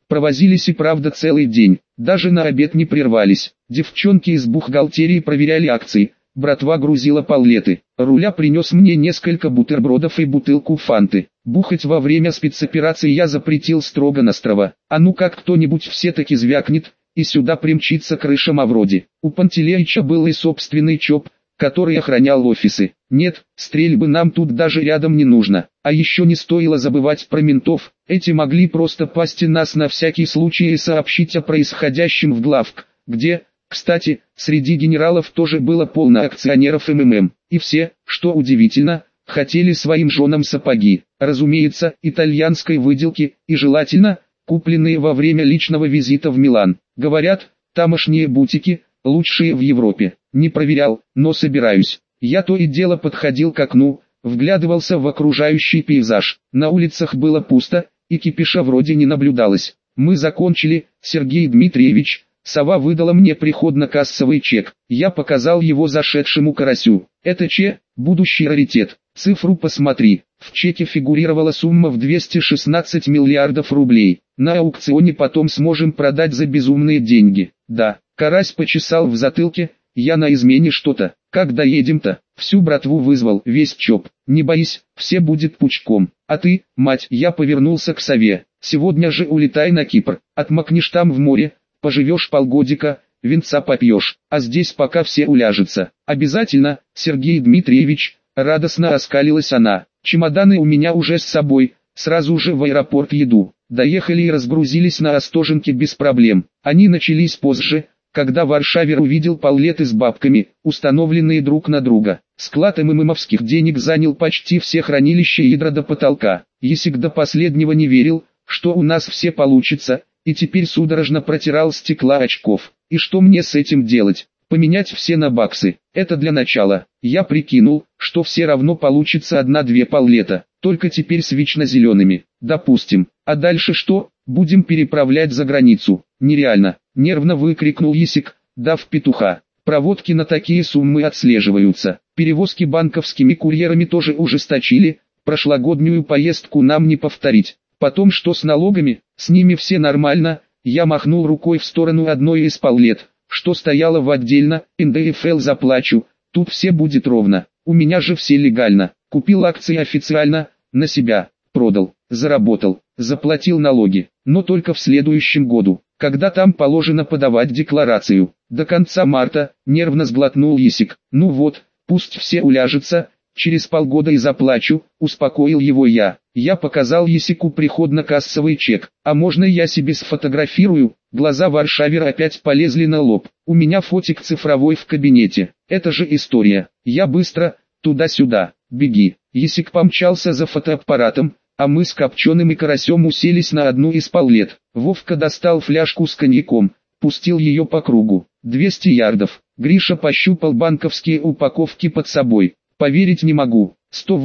Провозились и правда целый день, даже на обед не прервались. Девчонки из бухгалтерии проверяли акции, братва грузила паллеты. Руля принес мне несколько бутербродов и бутылку фанты. Бухать во время спецоперации я запретил строго-настрого. А ну как кто-нибудь все-таки звякнет, и сюда примчится крыша Мавроди. У Пантелеича был и собственный ЧОП, который охранял офисы. Нет, стрельбы нам тут даже рядом не нужно. А еще не стоило забывать про ментов. Эти могли просто пасти нас на всякий случай и сообщить о происходящем в главк, где, кстати, среди генералов тоже было полно акционеров МММ. И все, что удивительно, хотели своим женам сапоги. Разумеется, итальянской выделки, и желательно, купленные во время личного визита в Милан. Говорят, тамошние бутики – лучшие в Европе. Не проверял, но собираюсь. Я то и дело подходил к окну, вглядывался в окружающий пейзаж. На улицах было пусто, и кипиша вроде не наблюдалось. Мы закончили, Сергей Дмитриевич. Сова выдала мне приходно-кассовый чек. Я показал его зашедшему карасю. Это будущий раритет. Цифру посмотри. В чеке фигурировала сумма в 216 миллиардов рублей. На аукционе потом сможем продать за безумные деньги. Да, карась почесал в затылке. Я на измене что-то. Как доедем-то? Всю братву вызвал, весь ЧОП. Не боись, все будет пучком. А ты, мать, я повернулся к сове. Сегодня же улетай на Кипр. Отмокнешь там в море, поживешь полгодика, винца попьешь. А здесь пока все уляжутся. Обязательно, Сергей Дмитриевич, радостно оскалилась она. Чемоданы у меня уже с собой, сразу же в аэропорт еду. Доехали и разгрузились на Остоженке без проблем. Они начались позже, когда Варшавер увидел паллеты с бабками, установленные друг на друга. Склад МММовских денег занял почти все хранилища ядра до потолка. Есик до последнего не верил, что у нас все получится, и теперь судорожно протирал стекла очков. И что мне с этим делать? Поменять все на баксы. Это для начала. Я прикинул, что все равно получится 1-2 паллета, только теперь с вечно-зелеными. Допустим. А дальше что? Будем переправлять за границу. Нереально. Нервно выкрикнул Есик, дав петуха. Проводки на такие суммы отслеживаются. Перевозки банковскими курьерами тоже ужесточили. Прошлогоднюю поездку нам не повторить. Потом что с налогами? С ними все нормально. Я махнул рукой в сторону одной из паллет, что стояло в отдельно. НДФЛ заплачу. Тут все будет ровно. У меня же все легально. Купил акции официально, на себя, продал, заработал, заплатил налоги. Но только в следующем году, когда там положено подавать декларацию. До конца марта, нервно сглотнул Есик. Ну вот, пусть все уляжутся, через полгода и заплачу, успокоил его я. Я показал Есику приходно-кассовый чек. А можно я себе сфотографирую? Глаза Варшавера опять полезли на лоб. У меня фотик цифровой в кабинете. Это же история. Я быстро, туда-сюда, беги. Есик помчался за фотоаппаратом, а мы с Копченым и Карасем уселись на одну из паллет. Вовка достал фляжку с коньяком, пустил ее по кругу. 200 ярдов. Гриша пощупал банковские упаковки под собой. Поверить не могу.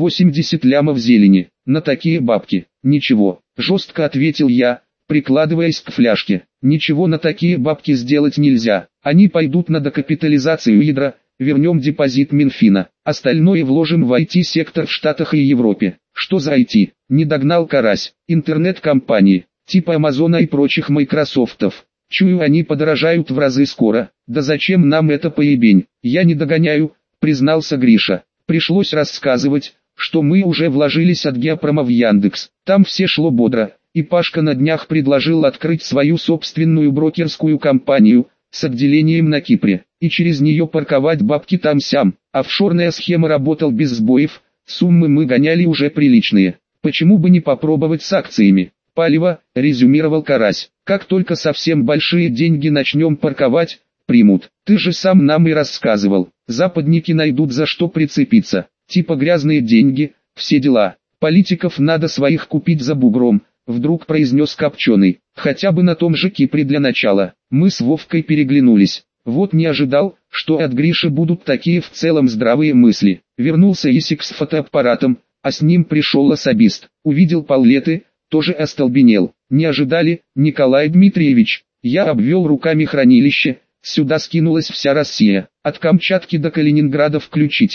180 лямов зелени. На такие бабки. Ничего. Жестко ответил я, прикладываясь к фляжке. Ничего на такие бабки сделать нельзя. Они пойдут на докапитализацию ядра. Вернем депозит Минфина. Остальное вложим в IT-сектор в Штатах и Европе. Что за IT? Не догнал карась. Интернет-компании, типа Амазона и прочих Майкрософтов. Чую, они подорожают в разы скоро. Да зачем нам это поебень? Я не догоняю, признался Гриша. Пришлось рассказывать, что мы уже вложились от Геопрома в Яндекс. Там все шло бодро, и Пашка на днях предложил открыть свою собственную брокерскую компанию, с отделением на Кипре, и через нее парковать бабки там-сям. Офшорная схема работала без сбоев, суммы мы гоняли уже приличные. Почему бы не попробовать с акциями? Палево, резюмировал Карась. Как только совсем большие деньги начнем парковать, примут. Ты же сам нам и рассказывал. Западники найдут за что прицепиться. Типа грязные деньги, все дела. Политиков надо своих купить за бугром, вдруг произнес Копченый. Хотя бы на том же Кипре для начала. Мы с Вовкой переглянулись. Вот не ожидал, что от Гриши будут такие в целом здравые мысли. Вернулся Есик с фотоаппаратом, а с ним пришел особист. Увидел паллеты, тоже остолбенел. Не ожидали, Николай Дмитриевич. Я обвел руками хранилище. Сюда скинулась вся Россия, от Камчатки до Калининграда включительно.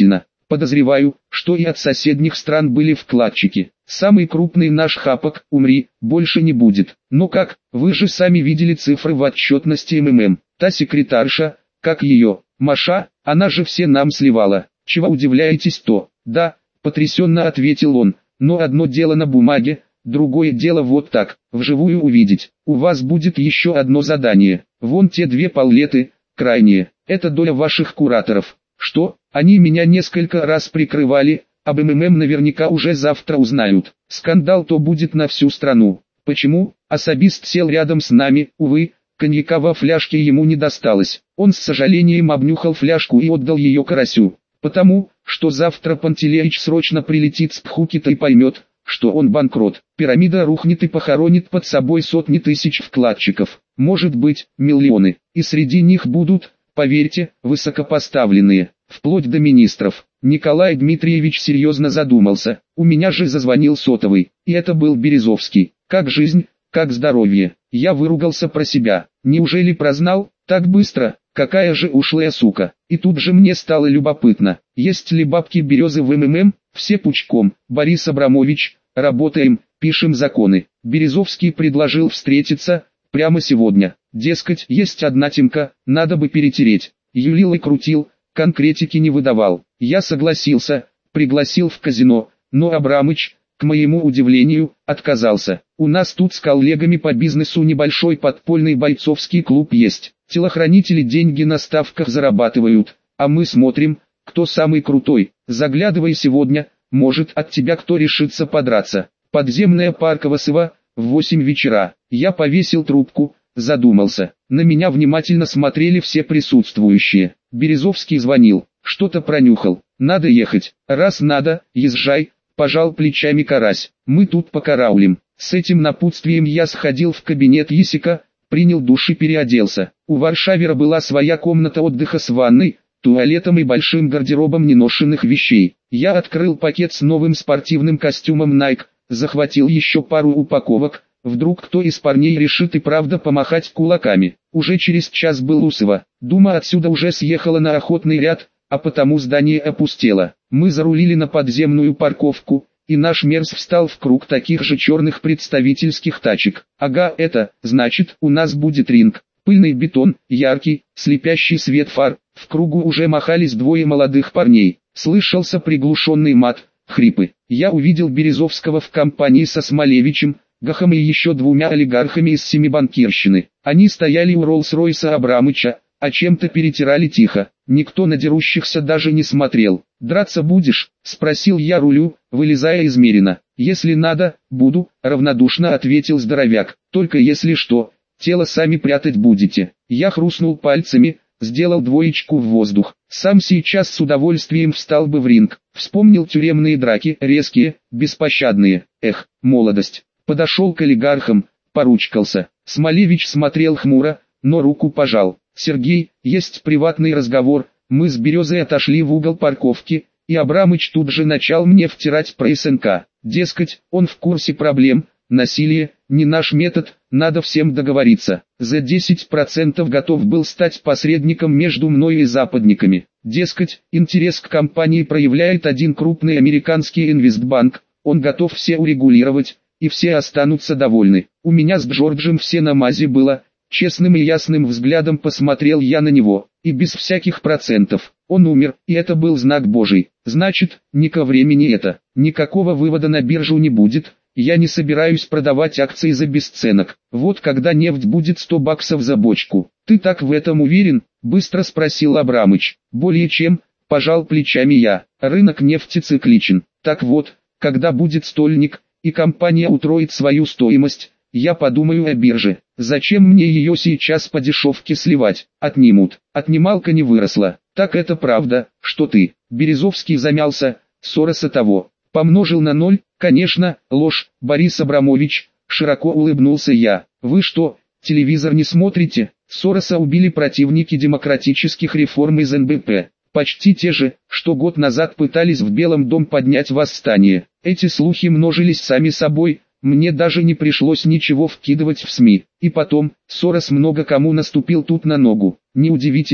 Подозреваю, что и от соседних стран были вкладчики. Самый крупный наш хапок, умри, больше не будет. Но как, вы же сами видели цифры в отчетности МММ. Та секретарша, как ее, Маша, она же все нам сливала. Чего удивляетесь-то? Да, потрясенно ответил он, но одно дело на бумаге, другое дело вот так, вживую увидеть. У вас будет еще одно задание. Вон те 2 паллеты, крайние, это доля ваших кураторов. Что, они меня несколько раз прикрывали, об МММ наверняка уже завтра узнают. Скандал-то будет на всю страну. Почему? Особист сел рядом с нами, увы, коньяка во фляжке ему не досталось. Он с сожалением обнюхал фляжку и отдал ее Карасю. Потому, что завтра Пантелеич срочно прилетит с Пхукета и поймет, что он банкрот. Пирамида рухнет и похоронит под собой сотни тысяч вкладчиков. Может быть, миллионы. И среди них будут, поверьте, высокопоставленные, вплоть до министров. Николай Дмитриевич серьезно задумался. У меня же зазвонил сотовый, и это был Березовский. Как жизнь, как здоровье. Я выругался про себя. Неужели прознал? Так быстро? Какая же ушлая сука. И тут же мне стало любопытно, есть ли бабки Березы в МММ? Все пучком. Борис Абрамович, работаем, пишем законы. Березовский предложил встретиться, прямо сегодня. Дескать, есть одна темка, надо бы перетереть. Юлил и крутил, конкретики не выдавал. Я согласился, пригласил в казино, но Абрамыч, к моему удивлению, отказался. У нас тут с коллегами по бизнесу небольшой подпольный бойцовский клуб есть. Телохранители деньги на ставках зарабатывают, а мы смотрим, кто самый крутой. Заглядывай сегодня, может от тебя кто решится подраться. Подземная Парковосова, в 8 вечера. Я повесил трубку, задумался. На меня внимательно смотрели все присутствующие. Березовский звонил, что-то пронюхал. Надо ехать. Раз надо, езжай, пожал плечами Карась. Мы тут покараулим. С этим напутствием я сходил в кабинет Есика, принял душ и переоделся. У Варшавера была своя комната отдыха с ванной, туалетом и большим гардеробом неношенных вещей. Я открыл пакет с новым спортивным костюмом Nike, захватил еще пару упаковок, вдруг кто из парней решит и правда помахать кулаками. Уже через час был Усово. Дума отсюда уже съехала на Охотный ряд, а потому здание опустело. Мы зарулили на подземную парковку, и наш Мерс встал в круг таких же черных представительских тачек. Ага, это, значит, у нас будет ринг. Пыльный бетон, яркий, слепящий свет фар, в кругу уже махались 2 молодых парней. Слышался приглушенный мат, хрипы. Я увидел Березовского в компании со Смолевичем, Гахом и еще 2 олигархами из семибанкирщины. Они стояли у Роллс-Ройса Абрамыча, а чем-то перетирали тихо. Никто на дерущихся даже не смотрел. «Драться будешь?» – спросил я рулю, вылезая из Мерина. «Если надо, буду», – равнодушно ответил здоровяк. «Только если что, тело сами прятать будете». Я хрустнул пальцами, сделал 2 в воздух. Сам сейчас с удовольствием встал бы в ринг. Вспомнил тюремные драки, резкие, беспощадные. Эх, молодость. Подошел к олигархам, поручкался. Смолевич смотрел хмуро, но руку пожал. «Сергей, есть приватный разговор». Мы с Березой отошли в угол парковки, и Абрамыч тут же начал мне втирать про СНК. Дескать, он в курсе проблем, насилие, не наш метод, надо всем договориться. За 10% готов был стать посредником между мной и западниками. Дескать, интерес к компании проявляет один крупный американский инвестбанк, он готов все урегулировать, и все останутся довольны. У меня с Джорджем все на мази было. Честным и ясным взглядом посмотрел я на него, и без всяких процентов. Он умер, и это был знак Божий. Значит, не ко времени это. Никакого вывода на биржу не будет. Я не собираюсь продавать акции за бесценок. Вот когда нефть будет $100 за бочку. Ты так в этом уверен? Быстро спросил Абрамыч. Более чем, пожал плечами я. Рынок нефти цикличен. Так вот, когда будет стольник, и компания утроит свою стоимость, я подумаю о бирже. Зачем мне ее сейчас по дешевке сливать? Отнимут. Отнималка не выросла. Так это правда, что ты. Березовский замялся. Сороса того. Помножил на 0, конечно, ложь. Борис Абрамович, широко улыбнулся я. Вы что, телевизор не смотрите? Сороса убили противники демократических реформ из НБП. Почти те же, что год назад пытались в Белом дом поднять восстание. Эти слухи множились сами собой. Мне даже не пришлось ничего вкидывать в СМИ. И потом, Сорос много кому наступил тут на ногу. Неудивительно,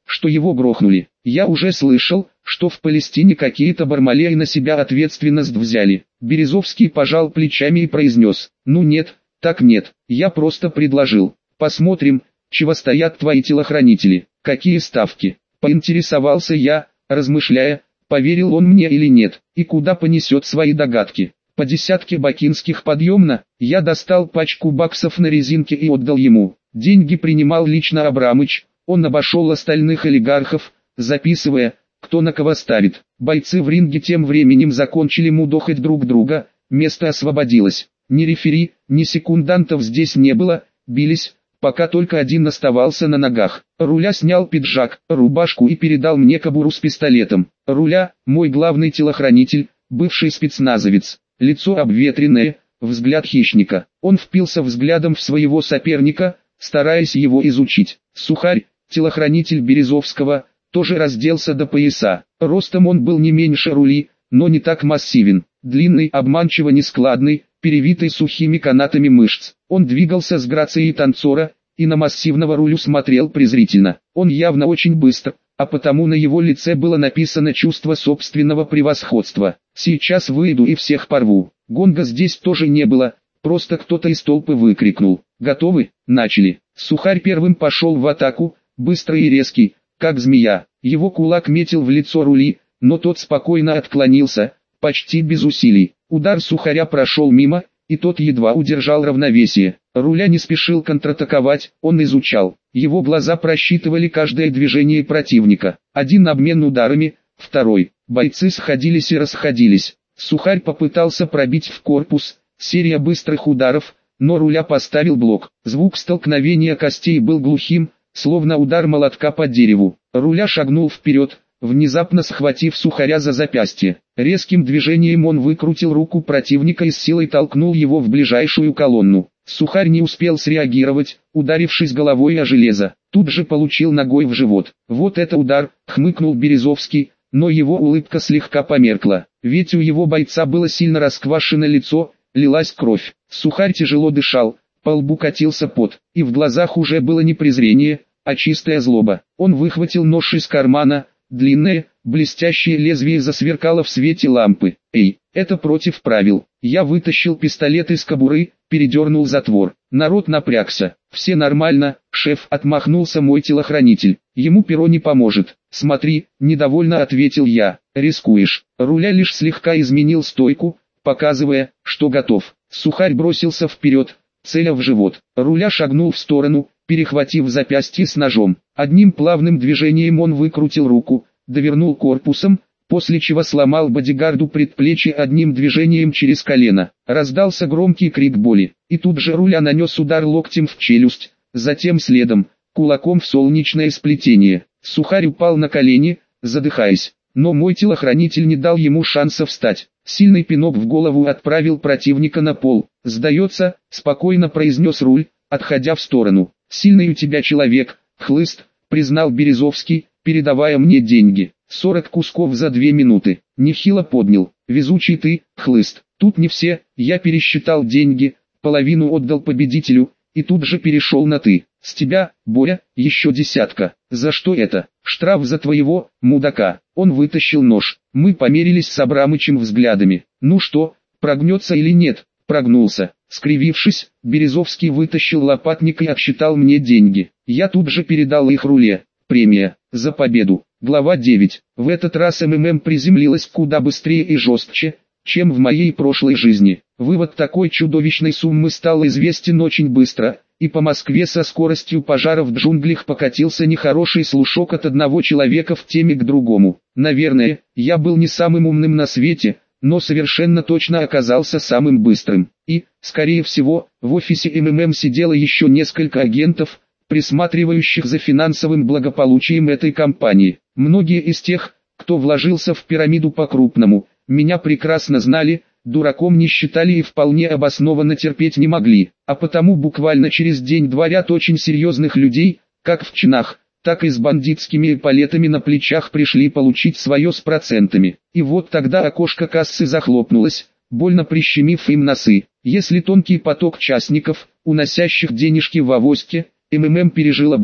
что его грохнули. Я уже слышал, что в Палестине какие-то Бармалеи на себя ответственность взяли. Березовский пожал плечами и произнес: ну нет, так нет, я просто предложил. Посмотрим, чего стоят твои телохранители, какие ставки. Поинтересовался я, размышляя, поверил он мне или нет, и куда понесет свои догадки. По десятке бакинских подъемно, я достал пачку баксов на резинке и отдал ему. Деньги принимал лично Абрамыч, он обошел остальных олигархов, записывая, кто на кого ставит. Бойцы в ринге тем временем закончили мудохать друг друга, место освободилось. Ни рефери, ни секундантов здесь не было, бились, пока только один оставался на ногах. Руля снял пиджак, рубашку и передал мне кобуру с пистолетом. Руля, мой главный телохранитель, бывший спецназовец, лицо обветренное, взгляд хищника. Он впился взглядом в своего соперника, стараясь его изучить. Сухарь, телохранитель Березовского, тоже разделся до пояса. Ростом он был не меньше Рули, но не так массивен. Длинный, обманчиво нескладный, перевитый сухими канатами мышц. Он двигался с грацией танцора, и на массивного Рулю смотрел презрительно. Он явно очень быстр, а потому на его лице было написано чувство собственного превосходства. «Сейчас выйду и всех порву». Гонга здесь тоже не было, просто кто-то из толпы выкрикнул. «Готовы?» Начали. Сухарь первым пошел в атаку, быстрый и резкий, как змея. Его кулак метил в лицо Рули, но тот спокойно отклонился, почти без усилий. Удар Сухаря прошел мимо, и тот едва удержал равновесие. Руля не спешил контратаковать, он изучал. Его глаза просчитывали каждое движение противника. Один обмен ударами, второй. Бойцы сходились и расходились. Сухарь попытался пробить в корпус, серия быстрых ударов, но Руля поставил блок. Звук столкновения костей был глухим, словно удар молотка по дереву. Руля шагнул вперед, внезапно схватив Сухаря за запястье. Резким движением он выкрутил руку противника и с силой толкнул его в ближайшую колонну. Сухарь не успел среагировать, ударившись головой о железо. Тут же получил ногой в живот. «Вот это удар!» — хмыкнул Березовский, но его улыбка слегка померкла. Ведь у его бойца было сильно расквашено лицо, лилась кровь. Сухарь тяжело дышал, по лбу катился пот, и в глазах уже было не презрение, а чистая злоба. Он выхватил нож из кармана, длинное, блестящее лезвие засверкало в свете лампы. «Эй, это против правил». Я вытащил пистолет из кобуры, передернул затвор. Народ напрягся. «Все нормально, шеф», — отмахнулся мой телохранитель. «Ему перо не поможет». «Смотри», — недовольно ответил я. «Рискуешь». Руля лишь слегка изменил стойку, показывая, что готов. Сухарь бросился вперед, целя в живот. Руля шагнул в сторону, перехватив запястье с ножом. Одним плавным движением он выкрутил руку, довернул корпусом, после чего сломал бодигарду предплечье одним движением через колено. Раздался громкий крик боли, и тут же Руля нанес удар локтем в челюсть, затем следом, кулаком в солнечное сплетение. Сухарь упал на колени, задыхаясь, но мой телохранитель не дал ему шанса встать. Сильный пинок в голову отправил противника на пол. «Сдается», — спокойно произнес Руль, отходя в сторону. «Сильный у тебя человек, хлыст», — признал Березовский, передавая мне деньги. 40 кусков за 2 минуты. Нехило поднял. «Везучий ты, хлыст». Тут не все, я пересчитал деньги, половину отдал победителю, и тут же перешел на «ты». «С тебя, Боря, еще 10. За что это?» «Штраф за твоего, мудака». Он вытащил нож. Мы померились с Абрамычем взглядами. «Ну что, прогнется или нет?» Прогнулся. Скривившись, Березовский вытащил лопатник и отсчитал мне деньги. Я тут же передал их Руле. Премия за победу. Глава 9. В этот раз МММ приземлилась куда быстрее и жестче, чем в моей прошлой жизни. Вывод такой чудовищной суммы стал известен очень быстро, и по Москве со скоростью пожара в джунглях покатился нехороший слушок от одного человека в теме к другому. Наверное, я был не самым умным на свете, но совершенно точно оказался самым быстрым. И, скорее всего, в офисе МММ сидело еще несколько агентов, присматривающих за финансовым благополучием этой компании. Многие из тех, кто вложился в пирамиду по-крупному, меня прекрасно знали, дураком не считали и вполне обоснованно терпеть не могли, а потому буквально через день-два ряд очень серьезных людей, как в чинах, так и с бандитскими эполетами на плечах пришли получить свое с процентами. И вот тогда окошко кассы захлопнулось, больно прищемив им носы. Если тонкий поток частников, уносящих денежки в авоське, МММ пережила бы,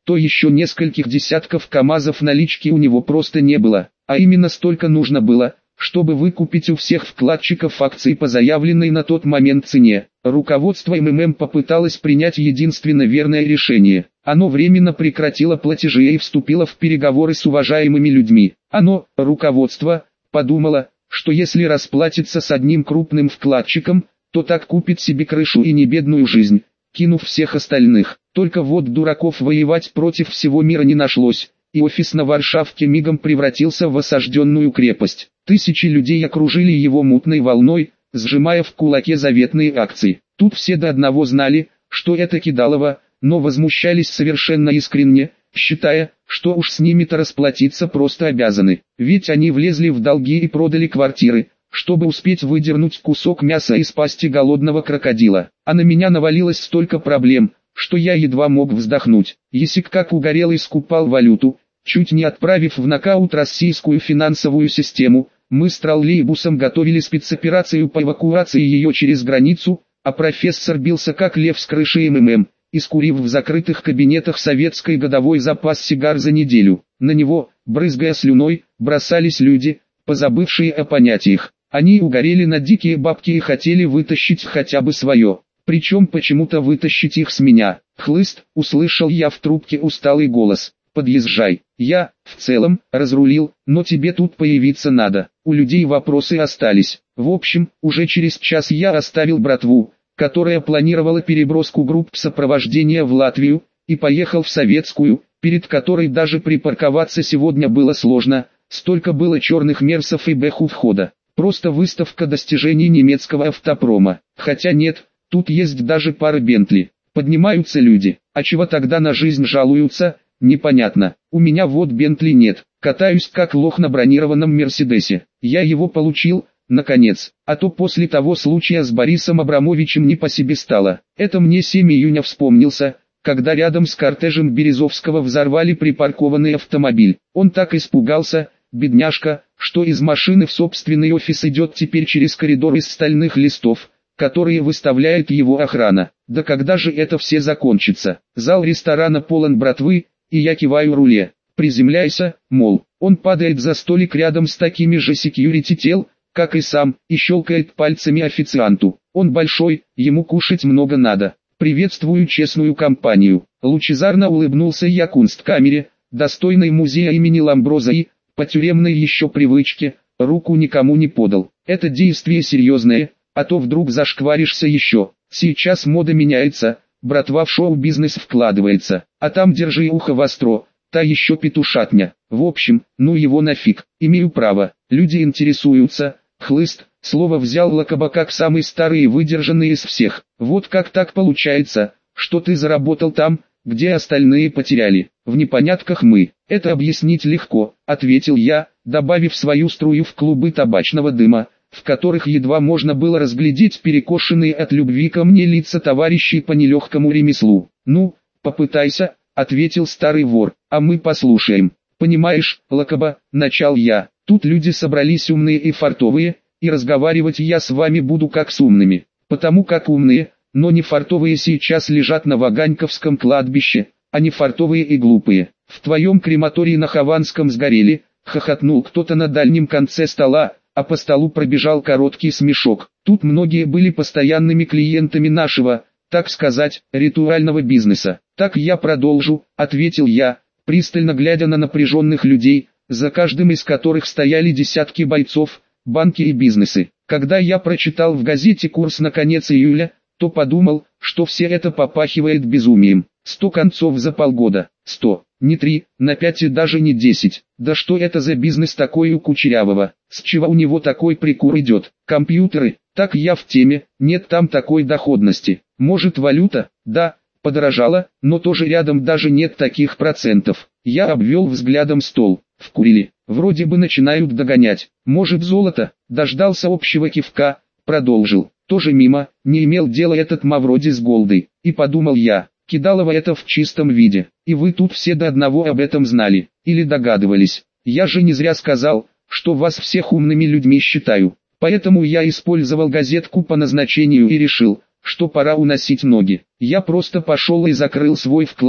то еще нескольких десятков КАМАЗов налички у него просто не было, а именно столько нужно было, чтобы выкупить у всех вкладчиков акции по заявленной на тот момент цене. Руководство МММ попыталось принять единственно верное решение. Оно временно прекратило платежи и вступило в переговоры с уважаемыми людьми. Руководство, подумало, что если расплатится с одним крупным вкладчиком, то так купит себе крышу и небедную жизнь, кинув всех остальных. Только вот дураков воевать против всего мира не нашлось, и офис на Варшавке мигом превратился в осажденную крепость. Тысячи людей окружили его мутной волной, сжимая в кулаке заветные акции. Тут все до одного знали, что это кидалово, но возмущались совершенно искренне, считая, что уж с ними-то расплатиться просто обязаны. Ведь они влезли в долги и продали квартиры, чтобы успеть выдернуть кусок мяса из пасти голодного крокодила. А на меня навалилось столько проблем, что я едва мог вздохнуть. Есик как угорелый скупал валюту, чуть не отправив в нокаут российскую финансовую систему. Мы с троллейбусом готовили спецоперацию по эвакуации ее через границу, а профессор бился как лев с крыши МММ, искурив в закрытых кабинетах советской годовой запас сигар за неделю. На него, брызгая слюной, бросались люди, позабывшие о понятиях. Они угорели на дикие бабки и хотели вытащить хотя бы свое. Причем почему-то вытащить их с меня. «Хлыст», услышал я в трубке усталый голос. «Подъезжай». Я, в целом, разрулил, но тебе тут появиться надо. У людей вопросы остались. В общем, уже через час я оставил братву, которая планировала переброску групп сопровождения в Латвию, и поехал в Советскую, перед которой даже припарковаться сегодня было сложно, столько было черных мерсов и бэх у входа. Просто выставка достижений немецкого автопрома. Хотя нет, тут есть даже пара Бентли. Поднимаются люди, а чего тогда на жизнь жалуются, непонятно. У меня вот Бентли нет, катаюсь как лох на бронированном Мерседесе. Я его получил, наконец, а то после того случая с Борисом Абрамовичем не по себе стало. Это мне 7 июня вспомнился, когда рядом с кортежем Березовского взорвали припаркованный автомобиль. Он так испугался, бедняжка, что из машины в собственный офис идет теперь через коридор из стальных листов, которые выставляет его охрана. Да когда же это все закончится? Зал ресторана полон братвы, и я киваю руле. Приземляйся, мол. Он падает за столик рядом с такими же секьюрити тел, как и сам, и щелкает пальцами официанту. Он большой, ему кушать много надо. Приветствую честную компанию. Лучезарно улыбнулся я кунсткамере, достойной музея имени Ламброза, и, по тюремной еще привычке, руку никому не подал. Это действие серьезное, а то вдруг зашкваришься еще. Сейчас мода меняется, братва в шоу-бизнес вкладывается, а там держи ухо востро, та еще петушатня. В общем, ну его нафиг, имею право, люди интересуются. Хлыст, слово взял Лакоба как самый старый и выдержанный из всех. Вот как так получается, что ты заработал там, где остальные потеряли. В непонятках мы. Это объяснить легко, ответил я, добавив свою струю в клубы табачного дыма, в которых едва можно было разглядеть перекошенные от любви ко мне лица товарищей по нелегкому ремеслу. Ну, попытайся, ответил старый вор, а мы послушаем. Понимаешь, Лакоба, начал я, тут люди собрались умные и фартовые, и разговаривать я с вами буду как с умными, потому как умные, но не фартовые сейчас лежат на Ваганьковском кладбище, а не фартовые и глупые. В твоем крематории на Хованском сгорели, хохотнул кто-то на дальнем конце стола, а по столу пробежал короткий смешок. Тут многие были постоянными клиентами нашего, так сказать, ритуального бизнеса. Так я продолжу, ответил я, пристально глядя на напряженных людей, за каждым из которых стояли десятки бойцов, банки и бизнесы. Когда я прочитал в газете курс на конец июля, то подумал, что все это попахивает безумием. 100 концов за полгода, 100, не 3, на 5 и даже не 10. Да что это за бизнес такой у Кучерявого? С чего у него такой прикур идет? Компьютеры? Так я в теме, нет там такой доходности. Может валюта? Да, подорожала, но тоже рядом даже нет таких процентов. Я обвел взглядом стол. Вкурили, вроде бы начинают догонять. Может золото? Дождался общего кивка, продолжил. Тоже мимо, не имел дела этот Мавроди с Голдой. И подумал я, Кидалово это в чистом виде. И вы тут все до одного об этом знали, или догадывались. Я же не зря сказал, что вас всех умными людьми считаю. Поэтому я использовал газетку по назначению и решил, что пора уносить ноги. Я просто пошел и закрыл свой вклад,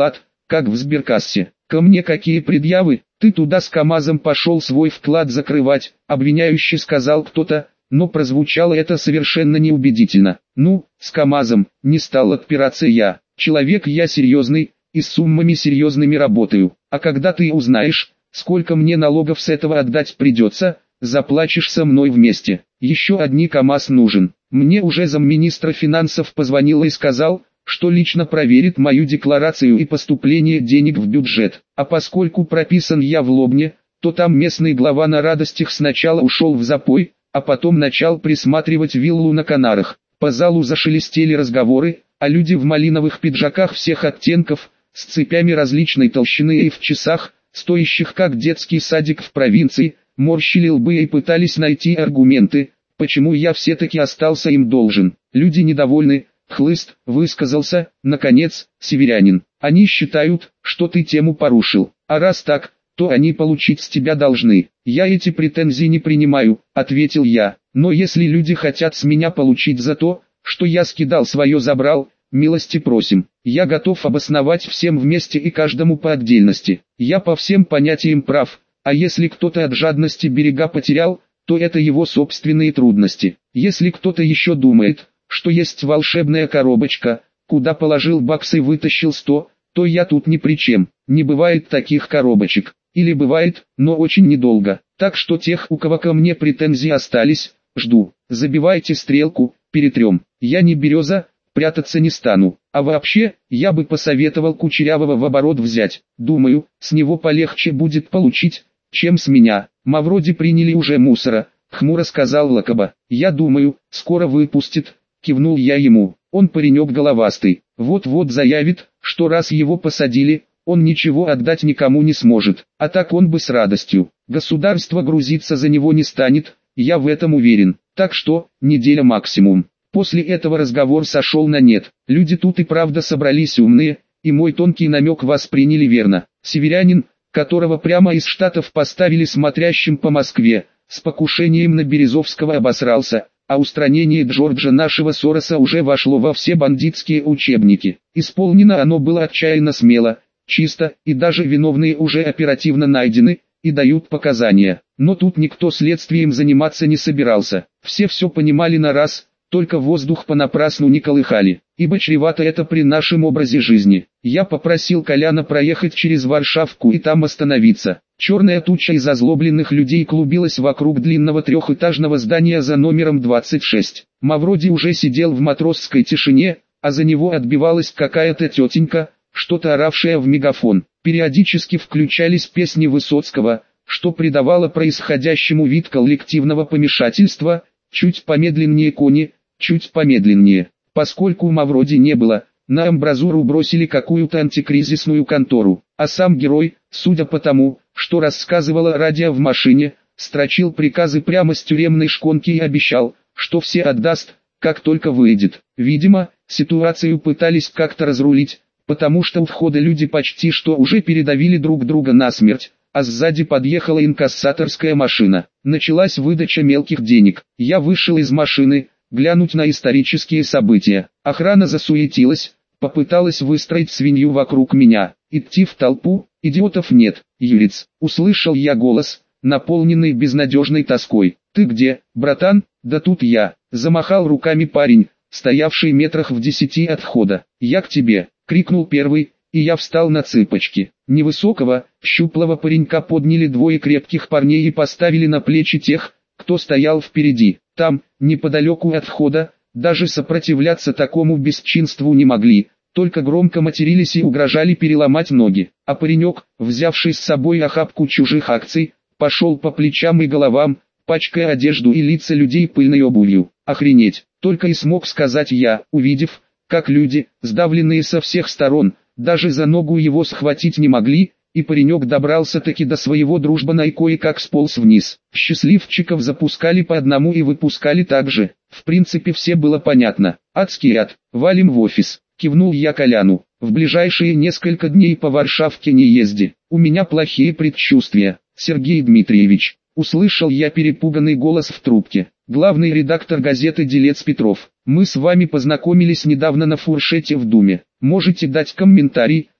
как в сберкассе. Ко мне какие предъявы? Ты туда с КамАЗом пошел свой вклад закрывать, обвиняюще сказал кто-то, но прозвучало это совершенно неубедительно. Ну, с КамАЗом, не стал отпираться я. Человек я серьезный, и с суммами серьезными работаю. А когда ты узнаешь, сколько мне налогов с этого отдать придется, заплачешь со мной вместе. Еще одни КамАЗ нужен. Мне уже замминистра финансов позвонил и сказал, что лично проверит мою декларацию и поступление денег в бюджет. А поскольку прописан я в Лобне, то там местный глава на радостях сначала ушел в запой, а потом начал присматривать виллу на Канарах. По залу зашелестели разговоры, а люди в малиновых пиджаках всех оттенков, с цепями различной толщины и в часах, стоящих как детский садик в провинции, морщили лбы и пытались найти аргументы, почему я все-таки остался им должен. Люди недовольны. Хлыст высказался, наконец, северянин. Они считают, что ты тему порушил, а раз так, то они получить с тебя должны. Я эти претензии не принимаю, ответил я, но если люди хотят с меня получить за то, что я скидал свое забрал, милости просим. Я готов обосновать всем вместе и каждому по отдельности. Я по всем понятиям прав, а если кто-то от жадности берега потерял, то это его собственные трудности. Если кто-то еще думает, что есть волшебная коробочка, куда положил бакс и вытащил 100, то я тут ни при чем. Не бывает таких коробочек. Или бывает, но очень недолго. Так что тех, у кого ко мне претензии остались, жду. Забивайте стрелку, перетрем. Я не береза, прятаться не стану. А вообще, я бы посоветовал Кучерявого в оборот взять. Думаю, с него полегче будет получить, чем с меня. Мавроди приняли уже мусора, хмуро сказал Лакоба. Я думаю, скоро выпустит. Кивнул я ему. Он паренек головастый. Вот-вот заявит, что раз его посадили, он ничего отдать никому не сможет. А так он бы с радостью. Государство грузиться за него не станет, я в этом уверен. Так что, неделя максимум. После этого разговор сошел на нет. Люди тут и правда собрались умные, и мой тонкий намек восприняли верно. Северянин, которого прямо из Штатов поставили смотрящим по Москве, с покушением на Березовского обосрался, а устранение Джорджа нашего Сороса уже вошло во все бандитские учебники. Исполнено оно было отчаянно смело, чисто, и даже виновные уже оперативно найдены, и дают показания. Но тут никто следствием заниматься не собирался. Все понимали на раз, только воздух понапрасну не колыхали, ибо чревато это при нашем образе жизни. Я попросил Коляна проехать через Варшавку и там остановиться. Черная туча из озлобленных людей клубилась вокруг длинного трехэтажного здания за номером 26. Мавроди уже сидел в матросской тишине, а за него отбивалась какая-то тетенька, что-то оравшая в мегафон. Периодически включались песни Высоцкого, что придавало происходящему вид коллективного помешательства. Чуть помедленнее кони, чуть помедленнее. Поскольку Мавроди не было, на амбразуру бросили какую-то антикризисную контору, а сам герой, судя по тому, что рассказывало радио в машине, строчил приказы прямо с тюремной шконки и обещал, что все отдаст, как только выйдет. Видимо, ситуацию пытались как-то разрулить, потому что у входа люди почти что уже передавили друг друга насмерть, а сзади подъехала инкассаторская машина. Началась выдача мелких денег. Я вышел из машины, глянуть на исторические события. Охрана засуетилась, попыталась выстроить свинью вокруг меня. Идти в толпу, идиотов нет. Юриц, услышал я голос, наполненный безнадежной тоской. Ты где, братан? Да тут я. Замахал руками парень, стоявший метрах в 10 от входа. Я к тебе, крикнул первый, и я встал на цыпочки. Невысокого, щуплого паренька подняли двое крепких парней и поставили на плечи тех, кто стоял впереди. Там, неподалеку от входа, даже сопротивляться такому бесчинству не могли, только громко матерились и угрожали переломать ноги. А паренек, взявший с собой охапку чужих акций, пошел по плечам и головам, пачкая одежду и лица людей пыльной обувью. Охренеть, только и смог сказать я, увидев, как люди, сдавленные со всех сторон, даже за ногу его схватить не могли, и паренек добрался-таки до своего дружбана и кое-как сполз вниз. Счастливчиков запускали по одному и выпускали так же. В принципе все было понятно. Адский ад, валим в офис, кивнул я Коляну. В ближайшие несколько дней по Варшавке не езди. У меня плохие предчувствия, Сергей Дмитриевич. Услышал я перепуганный голос в трубке. Главный редактор газеты «Делец» Петров. Мы с вами познакомились недавно на фуршете в Думе. Можете дать комментарий,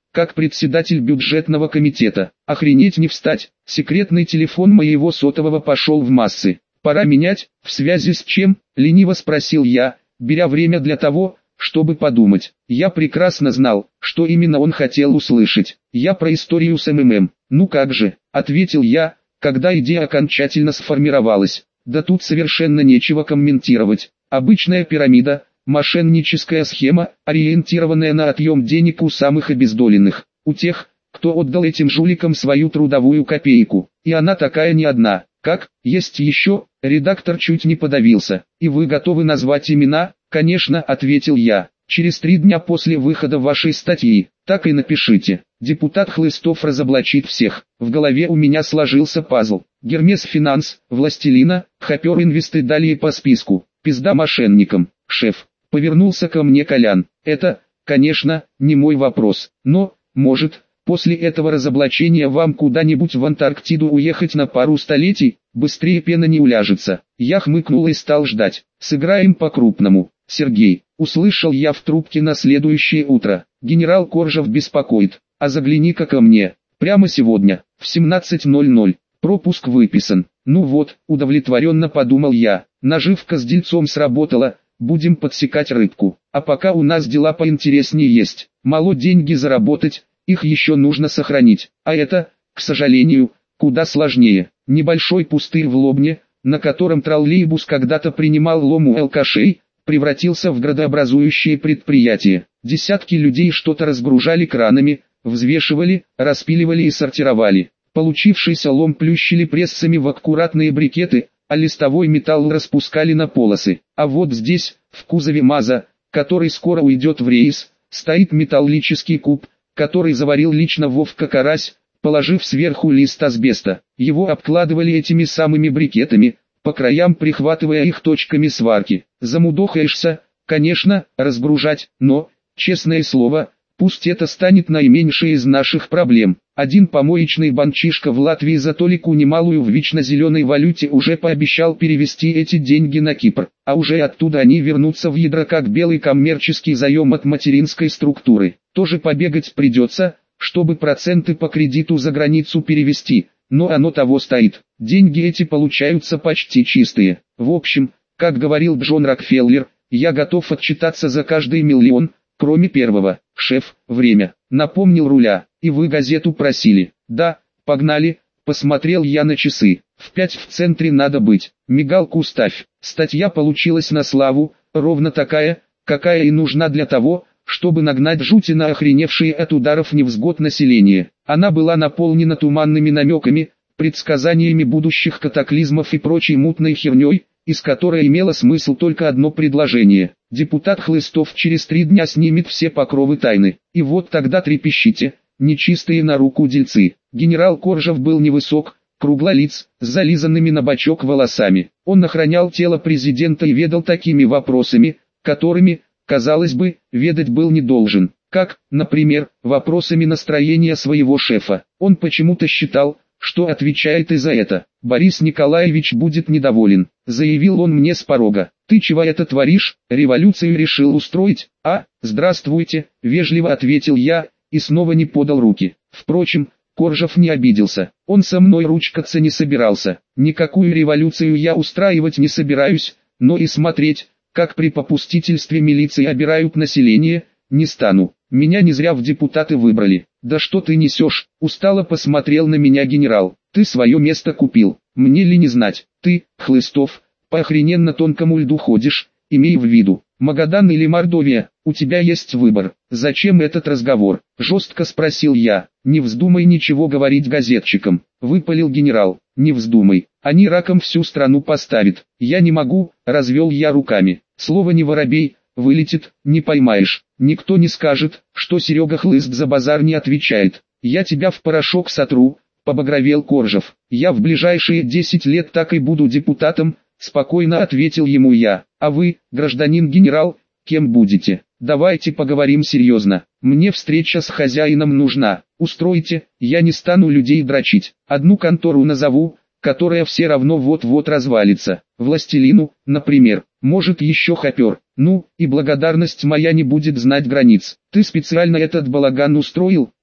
как председатель бюджетного комитета. Охренеть не встать, секретный телефон моего сотового пошел в массы. Пора менять, в связи с чем, лениво спросил я, беря время для того, чтобы подумать. Я прекрасно знал, что именно он хотел услышать. Я про историю с МММ. Ну как же, ответил я, когда идея окончательно сформировалась. Да тут совершенно нечего комментировать. Обычная пирамида, мошенническая схема, ориентированная на отъем денег у самых обездоленных. У тех, кто отдал этим жуликам свою трудовую копейку. И она такая не одна. Как, есть еще, редактор чуть не подавился. И вы готовы назвать имена? Конечно, ответил я. Через 3 дня после выхода вашей статьи, так и напишите. Депутат Хлыстов разоблачит всех. В голове у меня сложился пазл. Гермес Финанс, Властелина, Хопер Инвест и далее по списку. Пизда мошенникам. Шеф, повернулся ко мне Колян. Это, конечно, не мой вопрос. Но, может, после этого разоблачения вам куда-нибудь в Антарктиду уехать на пару столетий, быстрее пена не уляжется. Я хмыкнул и стал ждать. Сыграем по-крупному. Сергей, услышал я в трубке на следующее утро. Генерал Коржев беспокоит. А загляни-ка ко мне. Прямо сегодня, в 17:00. Пропуск выписан. Ну вот, удовлетворенно подумал я. Наживка с дельцом сработала. Будем подсекать рыбку. А пока у нас дела поинтереснее есть. Мало деньги заработать, их еще нужно сохранить. А это, к сожалению, куда сложнее. Небольшой пустырь в Лобне, на котором троллейбус когда-то принимал лом у алкашей, превратился в градообразующее предприятие. Десятки людей что-то разгружали кранами, взвешивали, распиливали и сортировали. Получившийся лом плющили прессами в аккуратные брикеты, а листовой металл распускали на полосы. А вот здесь, в кузове МАЗа, который скоро уйдет в рейс, стоит металлический куб, который заварил лично Вовка Карась, положив сверху лист асбеста. Его обкладывали этими самыми брикетами, по краям прихватывая их точками сварки. Замудохаешься, конечно, разгружать, но, честное слово, пусть это станет наименьшей из наших проблем. Один помоечный банчишка в Латвии за толику немалую в вечно-зеленой валюте уже пообещал перевести эти деньги на Кипр, а уже оттуда они вернутся в ядро как белый коммерческий заем от материнской структуры. Тоже побегать придется, чтобы проценты по кредиту за границу перевести, но оно того стоит. Деньги эти получаются почти чистые. В общем, как говорил Джон Рокфеллер, я готов отчитаться за каждый миллион, кроме первого. Шеф, время. Напомнил Руля. И вы газету просили. Да, погнали. Посмотрел я на часы. В 5 в центре надо быть. Мигалку ставь. Статья получилась на славу, ровно такая, какая и нужна для того, чтобы нагнать жути на охреневшие от ударов невзгод население. Она была наполнена туманными намеками, предсказаниями будущих катаклизмов и прочей мутной херней, из которой имело смысл только одно предложение. Депутат Хлыстов через 3 дня снимет все покровы тайны. И вот тогда трепещите, нечистые на руку дельцы. Генерал Коржев был невысок, круглолиц, с зализанными на бочок волосами. Он охранял тело президента и ведал такими вопросами, которыми, казалось бы, ведать был не должен. Как, например, вопросами настроения своего шефа. Он почему-то считал, что отвечает и за это. Борис Николаевич будет недоволен, заявил он мне с порога. Ты чего это творишь, революцию решил устроить? А, здравствуйте, вежливо ответил я, и снова не подал руки. Впрочем, Коржев не обиделся, он со мной ручкаться не собирался. Никакую революцию я устраивать не собираюсь, но и смотреть, как при попустительстве милиции обирают население, не стану. Меня не зря в депутаты выбрали. Да что ты несешь? Устало посмотрел на меня генерал. Ты свое место купил. Мне ли не знать? Ты, Хлыстов, по охрененно тонкому льду ходишь. Имей в виду, Магадан или Мордовия, у тебя есть выбор. Зачем этот разговор? Жестко спросил я. Не вздумай ничего говорить газетчикам. Выпалил генерал. Не вздумай. Они раком всю страну поставят. Я не могу, развел я руками. Слово не воробей. Вылетит, не поймаешь. Никто не скажет, что Серега Хлыст за базар не отвечает. Я тебя в порошок сотру, побагровел Коржев. Я в ближайшие 10 лет так и буду депутатом, спокойно ответил ему я. А вы, гражданин генерал, кем будете? Давайте поговорим серьезно. Мне встреча с хозяином нужна. Устройте, я не стану людей дрочить. Одну контору назову, которая все равно вот-вот развалится. Властелину, например, может еще Хопер. Ну, и благодарность моя не будет знать границ. Ты специально этот балаган устроил,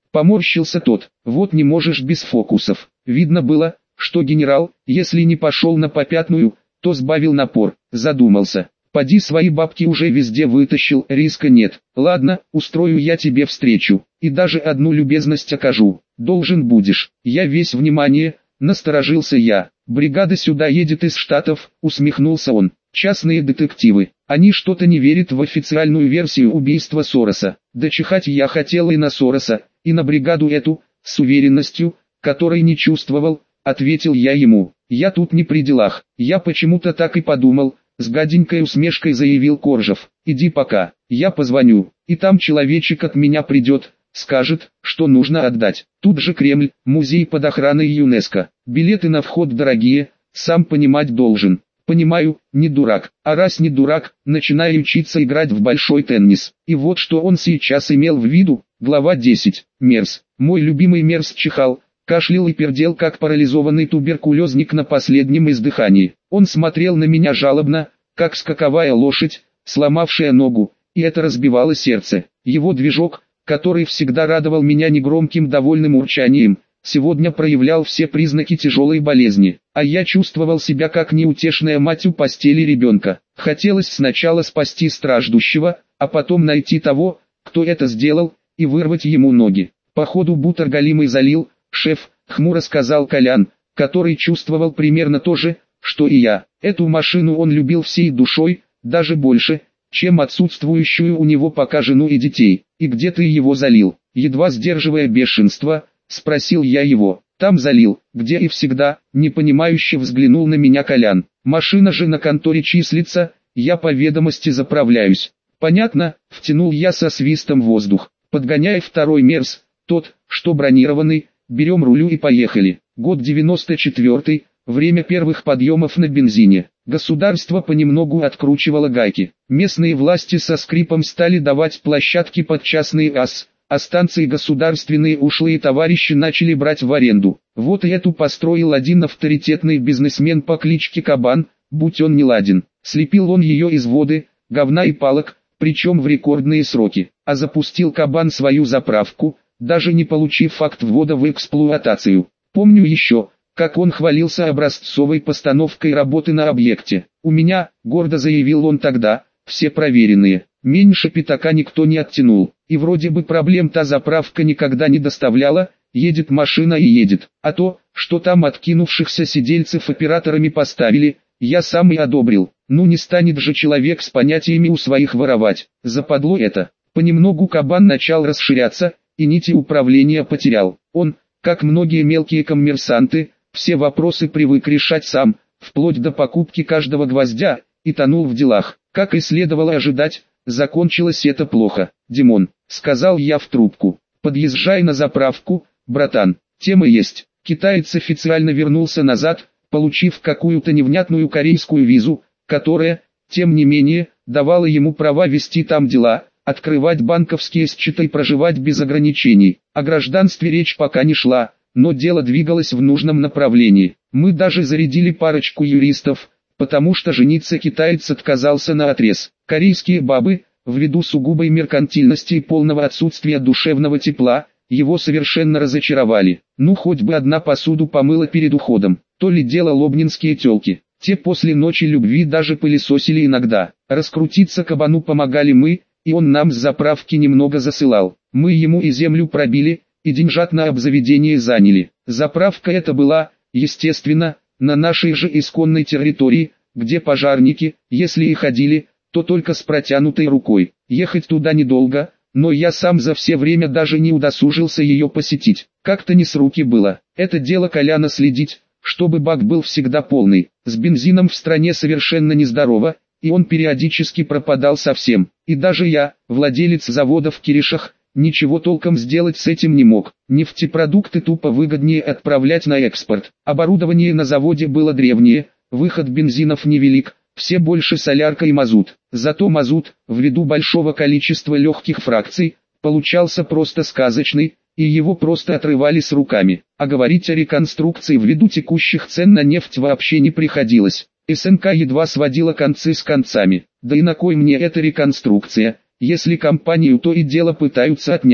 Поморщился тот. Вот не можешь без фокусов. Видно было, что генерал, если не пошел на попятную, то сбавил напор. Задумался. Поди свои бабки уже везде вытащил, риска нет. Ладно, устрою я тебе встречу. И даже одну любезность окажу. Должен будешь. Я весь внимание, насторожился я. Бригада сюда едет из Штатов, усмехнулся он. Частные детективы. Они что-то не верят в официальную версию убийства Сороса. Да чихать я хотел и на Сороса, и на бригаду эту, с уверенностью, которой не чувствовал, ответил я ему. Я тут не при делах. Я почему-то так и подумал. С гаденькой усмешкой заявил Коржев. Иди пока, я позвоню, и там человечек от меня придет, скажет, что нужно отдать. Тут же Кремль, музей под охраной ЮНЕСКО. Билеты на вход дорогие, сам понимать должен. Понимаю, не дурак, а раз не дурак, начинаю учиться играть в большой теннис. И вот что он сейчас имел в виду. Глава 10. Мерс. Мой любимый Мерс чихал, кашлял и пердел как парализованный туберкулезник на последнем издыхании. Он смотрел на меня жалобно, как скаковая лошадь, сломавшая ногу, и это разбивало сердце. Его движок, который всегда радовал меня негромким довольным урчанием, сегодня проявлял все признаки тяжелой болезни, а я чувствовал себя как неутешная мать у постели ребенка. Хотелось сначала спасти страждущего, а потом найти того, кто это сделал, и вырвать ему ноги. Походу бутер галимый залил, шеф, хмуро сказал Колян, который чувствовал примерно то же, что и я. Эту машину он любил всей душой, даже больше, чем отсутствующую у него пока жену и детей. И где ты его залил? Едва сдерживая бешенство, спросил я его. Там залил, где и всегда, непонимающе взглянул на меня Колян. Машина же на конторе числится, я по ведомости заправляюсь. Понятно, втянул я со свистом воздух. Подгоняй второй Мерс, тот, что бронированный, берем рулю и поехали. Год 94-й, время первых подъемов на бензине. Государство понемногу откручивало гайки. Местные власти со скрипом стали давать площадки под частные АЗ, а станции государственные ушлые товарищи начали брать в аренду. Вот и эту построил один авторитетный бизнесмен по кличке Кабан, будь он не ладен. Слепил он ее из воды, говна и палок, причем в рекордные сроки. А запустил Кабан свою заправку, даже не получив факт ввода в эксплуатацию. Помню еще, как он хвалился образцовой постановкой работы на объекте. У меня, гордо заявил он тогда, все проверенные. Меньше пятака никто не оттянул. И вроде бы проблем та заправка никогда не доставляла, едет машина и едет. А то, что там откинувшихся сидельцев операторами поставили, я сам и одобрил. Ну не станет же человек с понятиями у своих воровать. Западло это. Понемногу Кабан начал расширяться, и нити управления потерял. Он, как многие мелкие коммерсанты, все вопросы привык решать сам, вплоть до покупки каждого гвоздя, и тонул в делах. Как и следовало ожидать, закончилось это плохо. «Димон», — сказал я в трубку, — «подъезжай на заправку, братан, тема есть». Китаец официально вернулся назад, получив какую-то невнятную корейскую визу, которая, тем не менее, давала ему права вести там дела, открывать банковские счета и проживать без ограничений. О гражданстве речь пока не шла, но дело двигалось в нужном направлении. Мы даже зарядили парочку юристов, потому что жениться китаец отказался наотрез. Корейские бабы, ввиду сугубой меркантильности и полного отсутствия душевного тепла, его совершенно разочаровали. Ну хоть бы одна посуду помыла перед уходом. То ли дело лобнинские тёлки. Те после ночи любви даже пылесосили иногда. Раскрутиться Кабану помогали мы, и он нам с заправки немного засылал. Мы ему и землю пробили, и деньжат на обзаведение заняли. Заправка эта была, естественно, на нашей же исконной территории, где пожарники, если и ходили, то только с протянутой рукой. Ехать туда недолго, но я сам за все время даже не удосужился ее посетить. Как-то не с руки было. Это дело Коляна следить, чтобы бак был всегда полный. С бензином в стране совершенно нездорово, и он периодически пропадал совсем. И даже я, владелец завода в Киришах, ничего толком сделать с этим не мог. Нефтепродукты тупо выгоднее отправлять на экспорт. Оборудование на заводе было древнее, выход бензинов невелик, все больше солярка и мазут. Зато мазут, ввиду большого количества легких фракций, получался просто сказочный, и его просто отрывали с руками. А говорить о реконструкции ввиду текущих цен на нефть вообще не приходилось. СНК едва сводила концы с концами. Да и на кой мне эта реконструкция, если компанию то и дело пытаются отнять.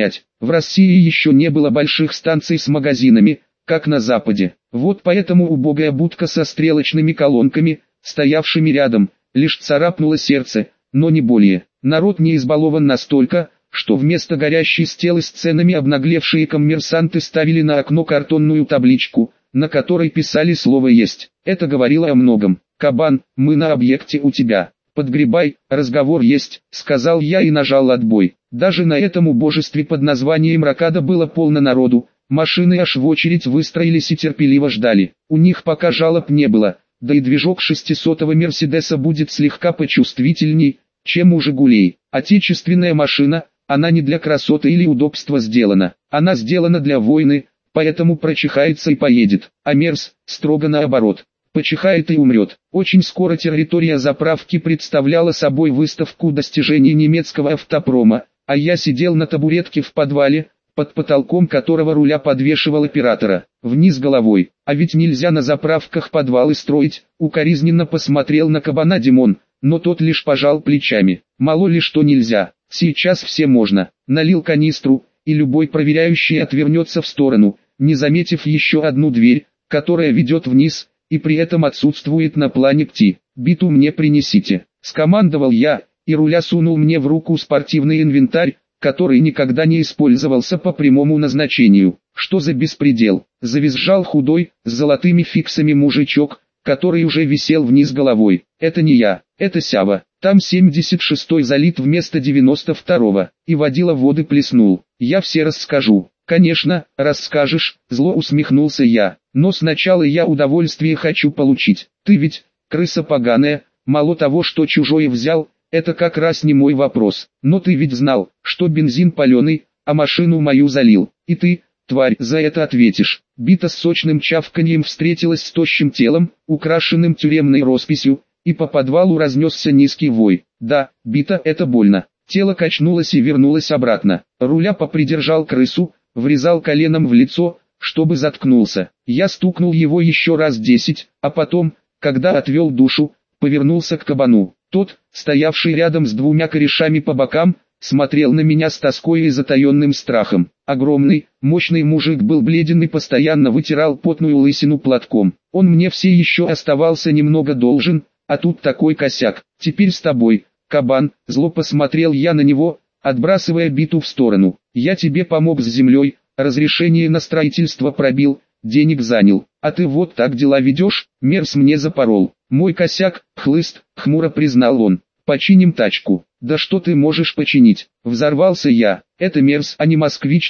В России еще не было больших станций с магазинами, как на Западе. Вот поэтому убогая будка со стрелочными колонками, стоявшими рядом, лишь царапнула сердце, но не более. Народ не избалован настолько, что вместо горящей стелы с ценами обнаглевшие коммерсанты ставили на окно картонную табличку, на которой писали слово «есть». Это говорило о многом. «Кабан, мы на объекте у тебя. Подгребай, разговор есть», — сказал я и нажал отбой. Даже на этом убожестве под названием Рокада было полно народу, машины аж в очередь выстроились и терпеливо ждали. У них пока жалоб не было, да и движок 600-го Мерседеса будет слегка почувствительней, чем у «Жигулей». Отечественная машина, она не для красоты или удобства сделана, она сделана для войны, поэтому прочихается и поедет. А Мерс, строго наоборот, почихает и умрет. Очень скоро территория заправки представляла собой выставку достижений немецкого автопрома, а я сидел на табуретке в подвале, под потолком которого руля подвешивал оператора, вниз головой. А ведь нельзя на заправках подвалы строить, укоризненно посмотрел на кабана Димон, но тот лишь пожал плечами. Мало ли что нельзя, сейчас все можно. Налил канистру, и любой проверяющий отвернется в сторону, не заметив еще одну дверь, которая ведет вниз, и при этом отсутствует на плане КТИ. «Биту мне принесите», — скомандовал я, и руля сунул мне в руку спортивный инвентарь, который никогда не использовался по прямому назначению. «Что за беспредел?» — завизжал худой, с золотыми фиксами мужичок, который уже висел вниз головой. «Это не я, это Сява. Там 76-й залит вместо 92-го, и водила воды плеснул. Я все расскажу». «Конечно, расскажешь», — зло усмехнулся я, «но сначала я удовольствие хочу получить. Ты ведь, крыса поганая, мало того, что чужое взял, это как раз не мой вопрос, но ты ведь знал, что бензин паленый, а машину мою залил, и ты, тварь, за это ответишь». Бита с сочным чавканьем встретилась с тощим телом, украшенным тюремной росписью, и по подвалу разнесся низкий вой. «Да, Бита, это больно». Тело качнулось и вернулось обратно. Руля попридержал крысу, врезал коленом в лицо, чтобы заткнулся. Я стукнул его еще раз 10, а потом, когда отвел душу, повернулся к кабану. Тот, стоявший рядом с двумя корешами по бокам, смотрел на меня с тоской и затаенным страхом. Огромный, мощный мужик был бледен и постоянно вытирал потную лысину платком. Он мне все еще оставался немного должен, а тут такой косяк. «Теперь с тобой, кабан», — зло посмотрел я на него, отбрасывая Биту в сторону. «Я тебе помог с землей, разрешение на строительство пробил, денег занял, а ты вот так дела ведешь?» Мерс мне запорол. «Мой косяк, хлыст», — хмуро признал он. «Починим тачку». «Да что ты можешь починить?» Взорвался я. «Это Мерс, а не Москвич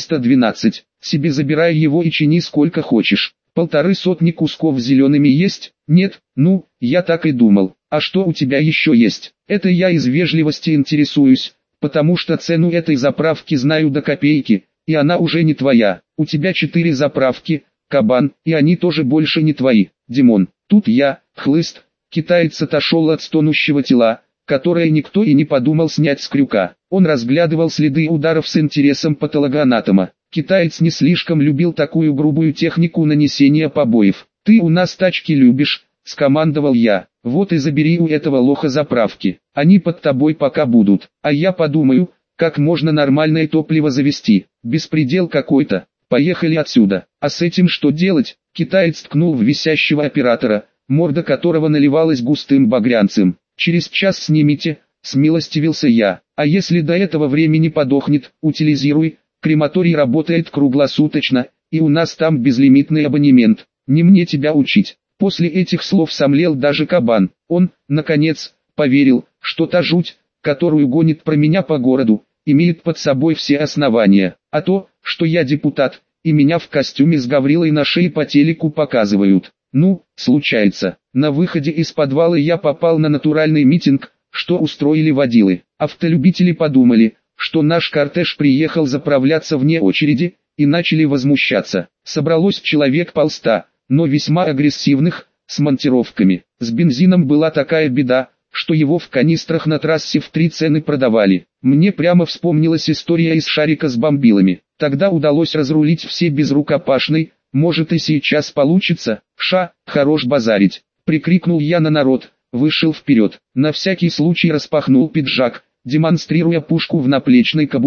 412. Себе забирай его и чини сколько хочешь. 150 кусков зелеными есть?» «Нет». «Ну, я так и думал. А что у тебя еще есть?» «Это я из вежливости интересуюсь, потому что цену этой заправки знаю до копейки, и она уже не твоя. У тебя 4 заправки, кабан, и они тоже больше не твои, Димон». Тут я, хлыст, китаец отошел от стонущего тела, которое никто и не подумал снять с крюка. Он разглядывал следы ударов с интересом патологоанатома. Китаец не слишком любил такую грубую технику нанесения побоев. «Ты у нас тачки любишь», — скомандовал я. «Вот и забери у этого лоха заправки. Они под тобой пока будут. А я подумаю, как можно нормальное топливо завести. Беспредел какой-то. Поехали отсюда». «А с этим что делать?» Китаец ткнул в висящего оператора, морда которого наливалась густым багрянцем. «Через час снимите», — смилостивился я. «А если до этого времени подохнет, утилизируй. Крематорий работает круглосуточно, и у нас там безлимитный абонемент. Не мне тебя учить». После этих слов сомлел даже кабан. Он, наконец, поверил, что та жуть, которую гонит про меня по городу, имеет под собой все основания. А то, что я депутат, и меня в костюме с Гаврилой на шее по телеку показывают. Ну, случается. На выходе из подвала я попал на натуральный митинг, что устроили водилы. Автолюбители подумали, что наш кортеж приехал заправляться вне очереди, и начали возмущаться. Собралось человек 100, но весьма агрессивных, с монтировками. С бензином была такая беда, что его в канистрах на трассе в 3 цены продавали. Мне прямо вспомнилась история из шарика с бомбилами. Тогда удалось разрулить все без рукопашной, может и сейчас получится. Хорош базарить», — прикрикнул я на народ, вышел вперед. На всякий случай распахнул пиджак, демонстрируя пушку в наплечной кобуре.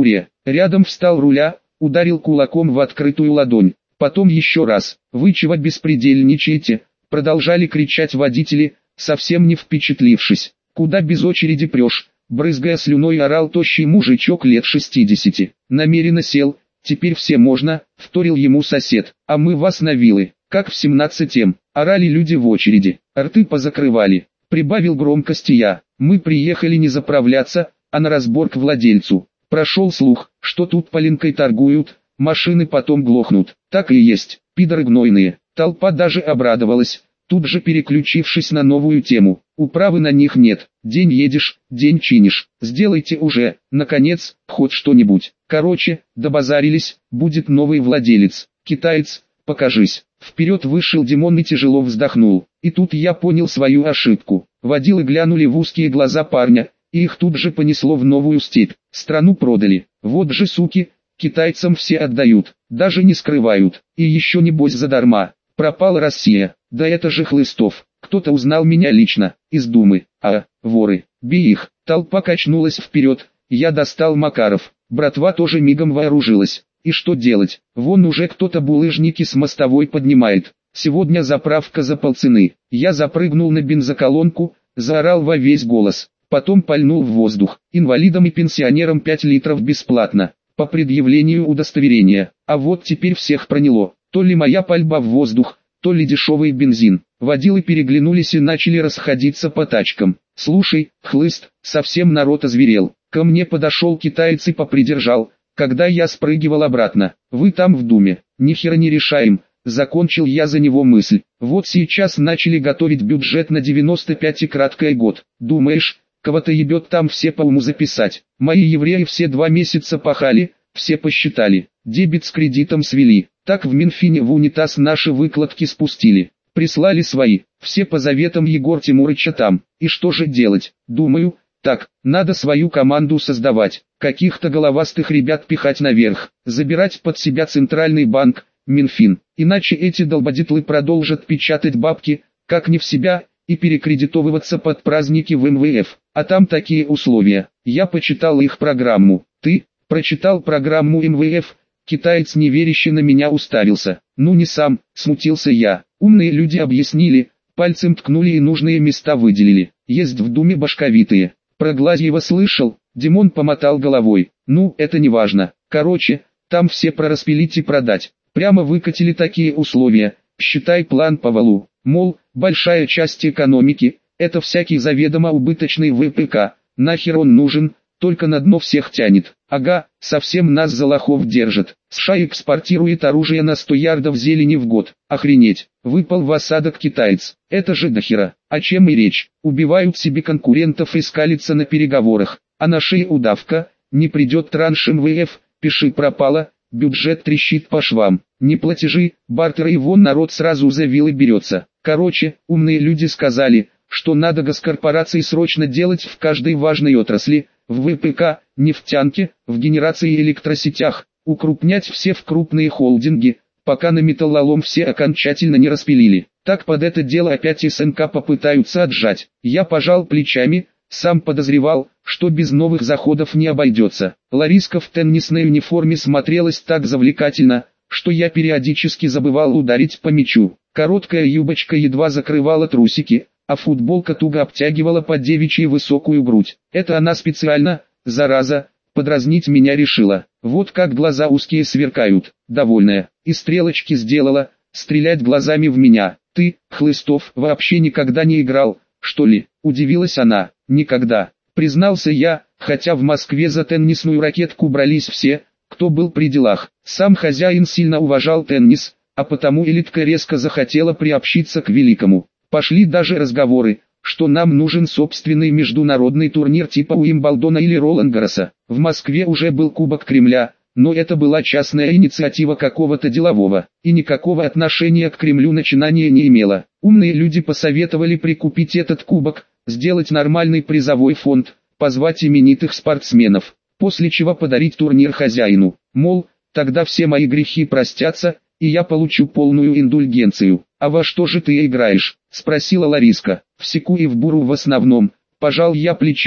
Рядом встал Руля, ударил кулаком в открытую ладонь. Потом еще раз. «Вы чего беспредельничаете?» Продолжали кричать водители, совсем не впечатлившись. «Куда без очереди прешь?» Брызгая слюной орал тощий мужичок лет 60. «Намеренно сел, теперь все можно», вторил ему сосед. «А мы вас на вилы, как в 17-м», орали люди в очереди. Рты позакрывали. Прибавил громкости я. «Мы приехали не заправляться, а на разбор к владельцу. Прошел слух, что тут полинкой торгуют, машины потом глохнут». Так и есть, пидоры гнойные. Толпа даже обрадовалась, тут же переключившись на новую тему. «Управы на них нет, день едешь, день чинишь, сделайте уже, наконец, хоть что-нибудь». Короче, добазарились, будет новый владелец. «Китаец, покажись». Вперед вышел Димон и тяжело вздохнул. И тут я понял свою ошибку. Водилы глянули в узкие глаза парня, и их тут же понесло в новую степь. Страну продали. Вот же суки, китайцам все отдают, даже не скрывают. И еще небось задарма. Пропала Россия. Да это же Хлыстов. Кто-то узнал меня лично, из Думы. Воры, бей их. Толпа качнулась вперед. Я достал Макаров. Братва тоже мигом вооружилась. И что делать? Вон уже кто-то булыжники с мостовой поднимает. Сегодня заправка за полцены. Я запрыгнул на бензоколонку, заорал во весь голос. Потом пальнул в воздух. Инвалидам и пенсионерам 5 литров бесплатно. По предъявлению удостоверения. А вот теперь всех проняло. То ли моя пальба в воздух, то ли дешевый бензин. Водилы переглянулись и начали расходиться по тачкам. «Слушай, Хлыст, совсем народ озверел». Ко мне подошел китаец и попридержал, когда я спрыгивал обратно. «Вы там в Думе, ни хера не решаем», закончил я за него мысль. «Вот сейчас начали готовить бюджет на 95 и краткое год. Думаешь, кого-то ебет там все по уму записать? Мои евреи все 2 месяца пахали, все посчитали, дебет с кредитом свели. Так в Минфине в унитаз наши выкладки спустили. Прислали свои, все по заветам Егор Тимурыча там. И что же делать? Думаю, так, надо свою команду создавать, каких-то головастых ребят пихать наверх, забирать под себя Центральный банк, Минфин. Иначе эти долбодятлы продолжат печатать бабки, как не в себя, и перекредитовываться под праздники в МВФ. А там такие условия. Я почитал их программу. Ты прочитал программу МВФ? Китаец неверяще на меня уставился. Ну не сам, смутился я. Умные люди объяснили, пальцем ткнули и нужные места выделили. Есть в Думе башковитые. Про Глазьева слышал? Димон помотал головой. Ну, это не важно. Короче, там все про распилить и продать. Прямо выкатили такие условия. Считай план по валу. Мол, большая часть экономики, это всякий заведомо убыточный ВПК. Нахер он нужен? Только на дно всех тянет. Ага, совсем нас за лохов держат. США экспортирует оружие на 100 ярдов зелени в год. Охренеть, выпал в осадок китаец. Это же дохера. О чем и речь? Убивают себе конкурентов и скалятся на переговорах. А на шее удавка, не придет транш МВФ, пиши пропало, бюджет трещит по швам. Не платежи, бартеры и вон народ сразу за вилы берется. Короче, умные люди сказали, что надо госкорпорации срочно делать в каждой важной отрасли, в ВПК, нефтянке, в генерации и электросетях, укрупнять все в крупные холдинги, пока на металлолом все окончательно не распилили. Так под это дело опять СНК попытаются отжать. Я пожал плечами, сам подозревал, что без новых заходов не обойдется. Лариска в теннисной униформе смотрелась так завлекательно, что я периодически забывал ударить по мячу. Короткая юбочка едва закрывала трусики, а футболка туго обтягивала под девичью высокую грудь. Это она специально, зараза, подразнить меня решила. Вот как глаза узкие сверкают, довольная, и стрелочки сделала, стрелять глазами в меня. Ты, Хлыстов, вообще никогда не играл, что ли? Удивилась она. Никогда, признался я, хотя в Москве за теннисную ракетку брались все, кто был при делах. Сам хозяин сильно уважал теннис, а потому элитка резко захотела приобщиться к великому. Пошли даже разговоры, что нам нужен собственный международный турнир типа Уимблдона или Ролан-Гарроса. В Москве уже был Кубок Кремля, но это была частная инициатива какого-то делового, и никакого отношения к Кремлю начинание не имело. Умные люди посоветовали прикупить этот кубок, сделать нормальный призовой фонд, позвать именитых спортсменов, после чего подарить турнир хозяину. Мол, тогда все мои грехи простятся, и я получу полную индульгенцию. «А во что же ты играешь?» – спросила Лариска. «В секу и в буру в основном». Пожал я плечами,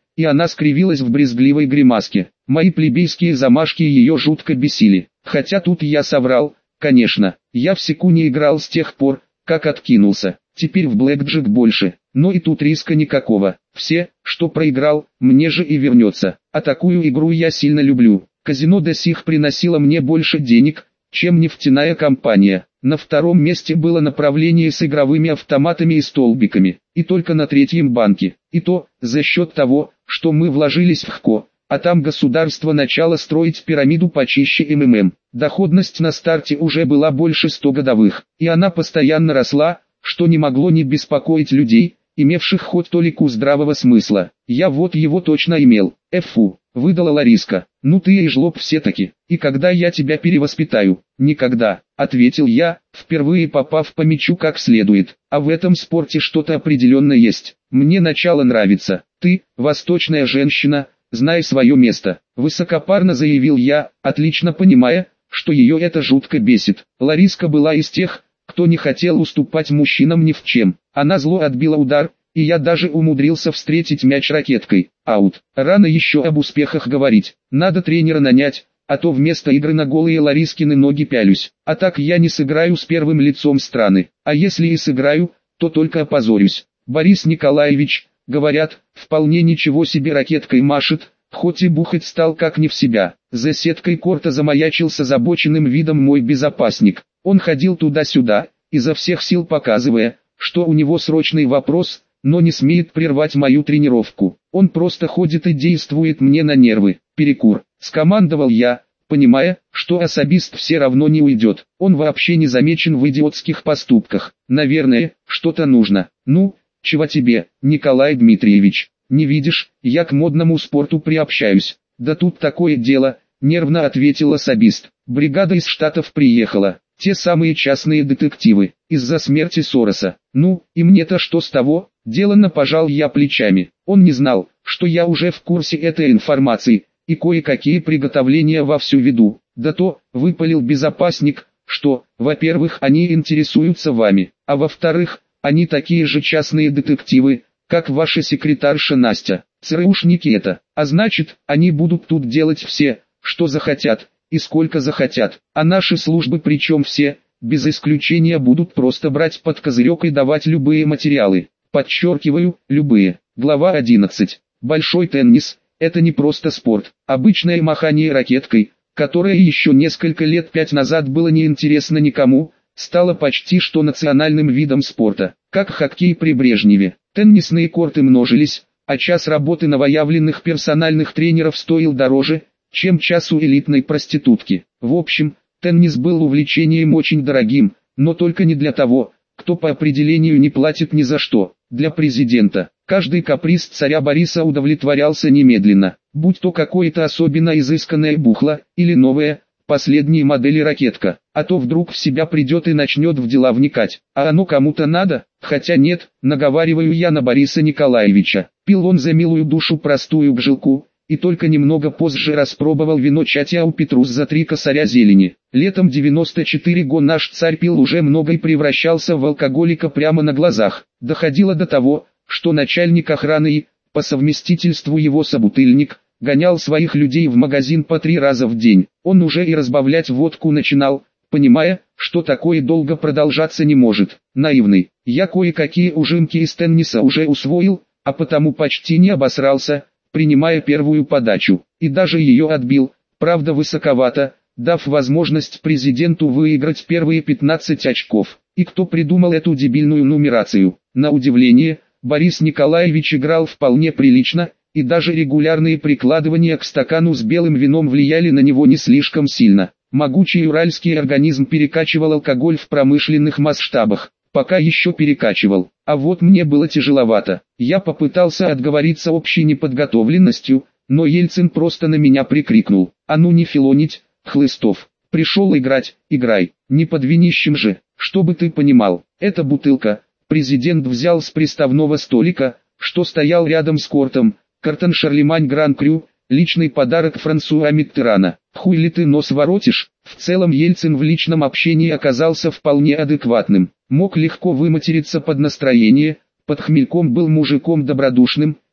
и она скривилась в брезгливой гримаске. Мои плебейские замашки ее жутко бесили. Хотя тут я соврал, конечно. Я в секу не играл с тех пор, как откинулся. Теперь в блэкджек больше, но и тут риска никакого. Все, что проиграл, мне же и вернется. А такую игру я сильно люблю. Казино до сих приносило мне больше денег, чем нефтяная компания. На втором месте было направление с игровыми автоматами и столбиками, и только на третьем банке. И то, за счет того, что мы вложились в ХКО, а там государство начало строить пирамиду почище МММ. Доходность на старте уже была больше 100 годовых, и она постоянно росла, что не могло не беспокоить людей, имевших хоть толику здравого смысла. Я вот его точно имел. Фу, выдала Лариска. Ну ты и жлоб все-таки. И когда я тебя перевоспитаю? Никогда, ответил я, впервые попав по мячу как следует. А в этом спорте что-то определенно есть. Мне начало нравится. Ты, восточная женщина, знай свое место. Высокопарно заявил я, отлично понимая, что ее это жутко бесит. Лариска была из тех, кто не хотел уступать мужчинам ни в чем. Она зло отбила удар, и я даже умудрился встретить мяч ракеткой. Аут. Рано еще об успехах говорить. Надо тренера нанять, а то вместо игры на голые Ларискины ноги пялюсь. А так я не сыграю с первым лицом страны. А если и сыграю, то только опозорюсь. Борис Николаевич, говорят, вполне ничего себе ракеткой машет, хоть и бухать стал как не в себя. За сеткой корта замаячил с озабоченным видом мой безопасник. Он ходил туда-сюда, изо всех сил показывая, что у него срочный вопрос, но не смеет прервать мою тренировку. Он просто ходит и действует мне на нервы. Перекур, скомандовал я, понимая, что особист все равно не уйдет. Он вообще не замечен в идиотских поступках. Наверное, что-то нужно. Ну, чего тебе, Николай Дмитриевич? Не видишь, я к модному спорту приобщаюсь. Да тут такое дело, нервно ответил особист. Бригада из Штатов приехала. Те самые частные детективы, из-за смерти Сороса. Ну, и мне-то что с того? Деланно пожал я плечами. Он не знал, что я уже в курсе этой информации, и кое-какие приготовления вовсю веду. Да то, выпалил безопасник, что, во-первых, они интересуются вами, а во-вторых, они такие же частные детективы, как ваша секретарша Настя. ЦРУшники это, а значит, они будут тут делать все, что захотят, и сколько захотят, а наши службы, причем все, без исключения, будут просто брать под козырек и давать любые материалы. Подчеркиваю, любые. Глава 11. Большой теннис – это не просто спорт. Обычное махание ракеткой, которое еще несколько лет 5 назад было неинтересно никому, стало почти что национальным видом спорта, как хоккей при Брежневе. Теннисные корты множились, а час работы новоявленных персональных тренеров стоил дороже, чем час у элитной проститутки. В общем, теннис был увлечением очень дорогим, но только не для того, кто по определению не платит ни за что. Для президента. Каждый каприз царя Бориса удовлетворялся немедленно, будь то какое-то особенно изысканное бухло, или новая, последней модели ракетка, а то вдруг в себя придет и начнет в дела вникать. А оно кому-то надо? Хотя нет, наговариваю я на Бориса Николаевича. Пил он за милую душу простую гжилку, и только немного позже распробовал вино Чатяу Петрус за 3 косаря зелени. Летом 94 го наш царь пил уже много и превращался в алкоголика прямо на глазах. Доходило до того, что начальник охраны и, по совместительству его собутыльник, гонял своих людей в магазин по 3 раза в день. Он уже и разбавлять водку начинал, понимая, что такое долго продолжаться не может. Наивный. Я кое-какие ужимки из тенниса уже усвоил, а потому почти не обосрался, принимая первую подачу, и даже ее отбил, правда высоковато, дав возможность президенту выиграть первые 15 очков. И кто придумал эту дебильную нумерацию? На удивление, Борис Николаевич играл вполне прилично, и даже регулярные прикладывания к стакану с белым вином влияли на него не слишком сильно. Могучий уральский организм перекачивал алкоголь в промышленных масштабах, пока еще перекачивал. А вот мне было тяжеловато. Я попытался отговориться общей неподготовленностью, но Ельцин просто на меня прикрикнул: «А ну не филонить, Хлыстов! Пришел играть, играй, не под винищем же, чтобы ты понимал, эта бутылка». Президент взял с приставного столика, что стоял рядом с кортом, картон Шарлемань Гран Крю, личный подарок Франсуа Миттерана. Хуй ли ты нос воротишь? В целом Ельцин в личном общении оказался вполне адекватным. Мог легко выматериться под настроение, под хмельком был мужиком добродушным,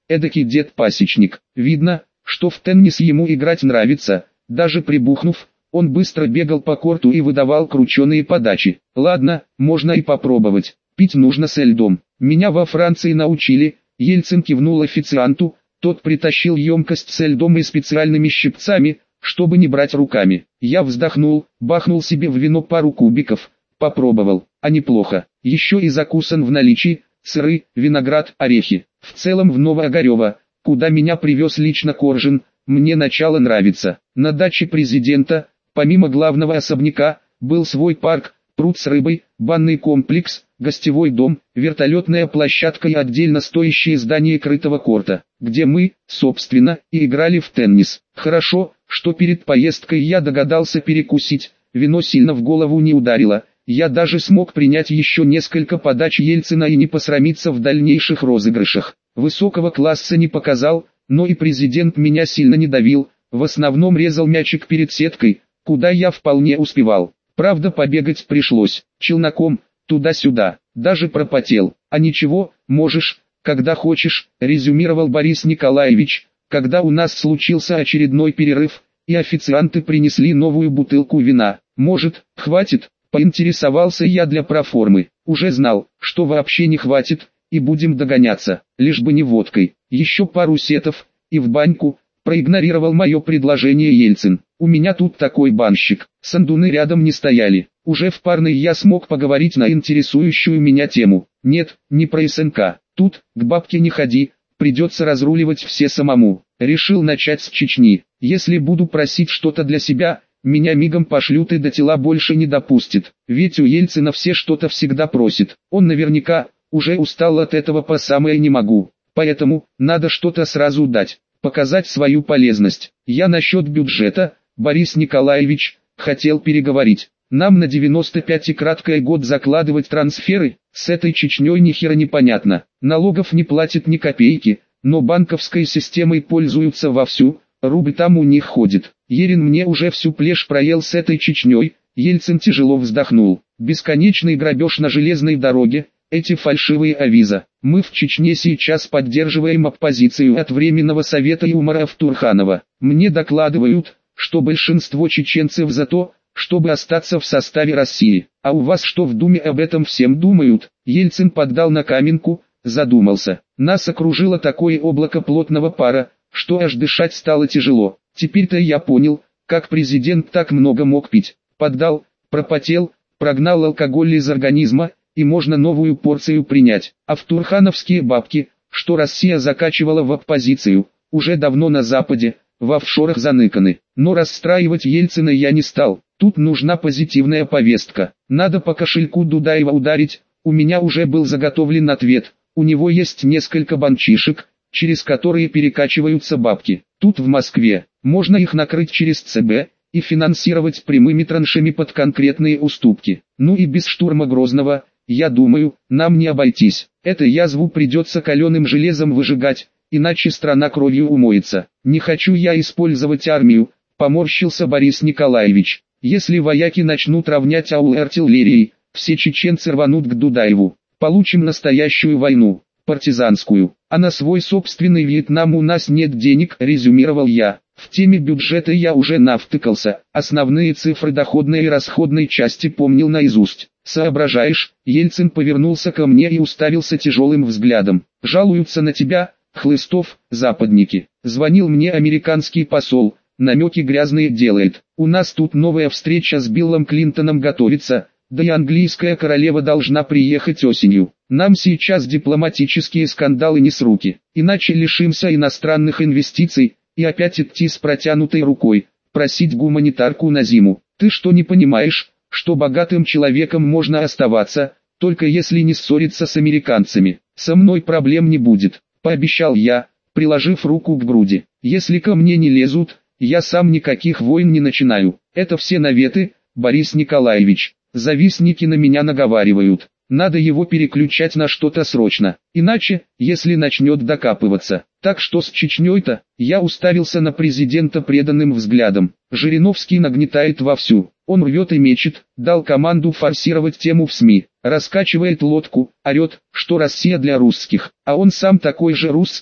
эдакий дед-пасечник. Видно, что в теннис ему играть нравится, даже прибухнув, он быстро бегал по корту и выдавал крученые подачи. Ладно, можно и попробовать. Пить нужно со льдом. Меня во Франции научили. Ельцин кивнул официанту, тот притащил емкость со льдом и специальными щипцами, чтобы не брать руками. Я вздохнул, бахнул себе в вино пару кубиков, попробовал, а неплохо. Еще и закусан в наличии, сыры, виноград, орехи. В целом в Новоогарево, куда меня привез лично Коржин, мне начало нравится. На даче президента, помимо главного особняка, был свой парк, пруд с рыбой, банный комплекс, гостевой дом, вертолетная площадка и отдельно стоящее здание крытого корта, где мы, собственно, и играли в теннис. Хорошо, что перед поездкой я догадался перекусить, вино сильно в голову не ударило, я даже смог принять еще несколько подач Ельцина и не посрамиться в дальнейших розыгрышах. Высокого класса не показал, но и президент меня сильно не давил, в основном резал мячик перед сеткой, куда я вполне успевал. Правда, побегать пришлось, челноком, туда-сюда, даже пропотел. А ничего, можешь, когда хочешь, резюмировал Борис Николаевич, когда у нас случился очередной перерыв, и официанты принесли новую бутылку вина. Может, хватит, поинтересовался я для проформы. Уже знал, что вообще не хватит, и будем догоняться, лишь бы не водкой. Еще пару сетов, и в баньку. Проигнорировал мое предложение Ельцин. У меня тут такой банщик. Сандуны рядом не стояли. Уже в парной я смог поговорить на интересующую меня тему. Нет, не про СНК. Тут, к бабке не ходи, придется разруливать все самому. Решил начать с Чечни. Если буду просить что-то для себя, меня мигом пошлют и до тела больше не допустит. Ведь у Ельцина все что-то всегда просит. Он наверняка уже устал от этого по самое не могу. Поэтому, надо что-то сразу дать. Показать свою полезность. Я насчет бюджета, Борис Николаевич, хотел переговорить. Нам на 95 и краткое год закладывать трансферы, с этой Чечней ни хера непонятно. Налогов не платят ни копейки, но банковской системой пользуются вовсю, рубль там у них ходит. Ерин мне уже всю плешь проел с этой Чечней, Ельцин тяжело вздохнул. Бесконечный грабеж на железной дороге. Эти фальшивые авиза. Мы в Чечне сейчас поддерживаем оппозицию от Временного совета и Умара Турханова. Мне докладывают, что большинство чеченцев за то, чтобы остаться в составе России. А у вас что в Думе об этом всем думают? Ельцин поддал на каменку, задумался. Нас окружило такое облако плотного пара, что аж дышать стало тяжело. Теперь-то я понял, как президент так много мог пить. Поддал, пропотел, прогнал алкоголь из организма, и можно новую порцию принять. А в турхановские бабки, что Россия закачивала в оппозицию, уже давно на Западе, в офшорах заныканы. Но расстраивать Ельцина я не стал. Тут нужна позитивная повестка. Надо по кошельку Дудаева ударить. У меня уже был заготовлен ответ. У него есть несколько банчишек, через которые перекачиваются бабки. Тут в Москве. Можно их накрыть через ЦБ и финансировать прямыми траншами под конкретные уступки. Ну и без штурма Грозного, я думаю, нам не обойтись. Эту язву придется каленым железом выжигать, иначе страна кровью умоется. Не хочу я использовать армию, поморщился Борис Николаевич. Если вояки начнут равнять аулы артиллерией, все чеченцы рванут к Дудаеву. Получим настоящую войну, партизанскую. А на свой собственный Вьетнам у нас нет денег, резюмировал я. В теме бюджета я уже навтыкался, основные цифры доходной и расходной части помнил наизусть. Соображаешь? Ельцин повернулся ко мне и уставился тяжелым взглядом. Жалуются на тебя, Хлыстов, западники. Звонил мне американский посол, намеки грязные делает. У нас тут новая встреча с Биллом Клинтоном готовится, да и английская королева должна приехать осенью. Нам сейчас дипломатические скандалы не с руки, иначе лишимся иностранных инвестиций, и опять идти с протянутой рукой, просить гуманитарку на зиму. Ты что, не понимаешь, что богатым человеком можно оставаться, только если не ссориться с американцами? Со мной проблем не будет, пообещал я, приложив руку к груди. Если ко мне не лезут, я сам никаких войн не начинаю. Это все наветы, Борис Николаевич. Завистники на меня наговаривают. Надо его переключать на что-то срочно, иначе, если начнет докапываться. Так что с Чечней-то, я уставился на президента преданным взглядом. Жириновский нагнетает вовсю. Он рвет и мечет, дал команду форсировать тему в СМИ. Раскачивает лодку, орет, что Россия для русских. А он сам такой же русский,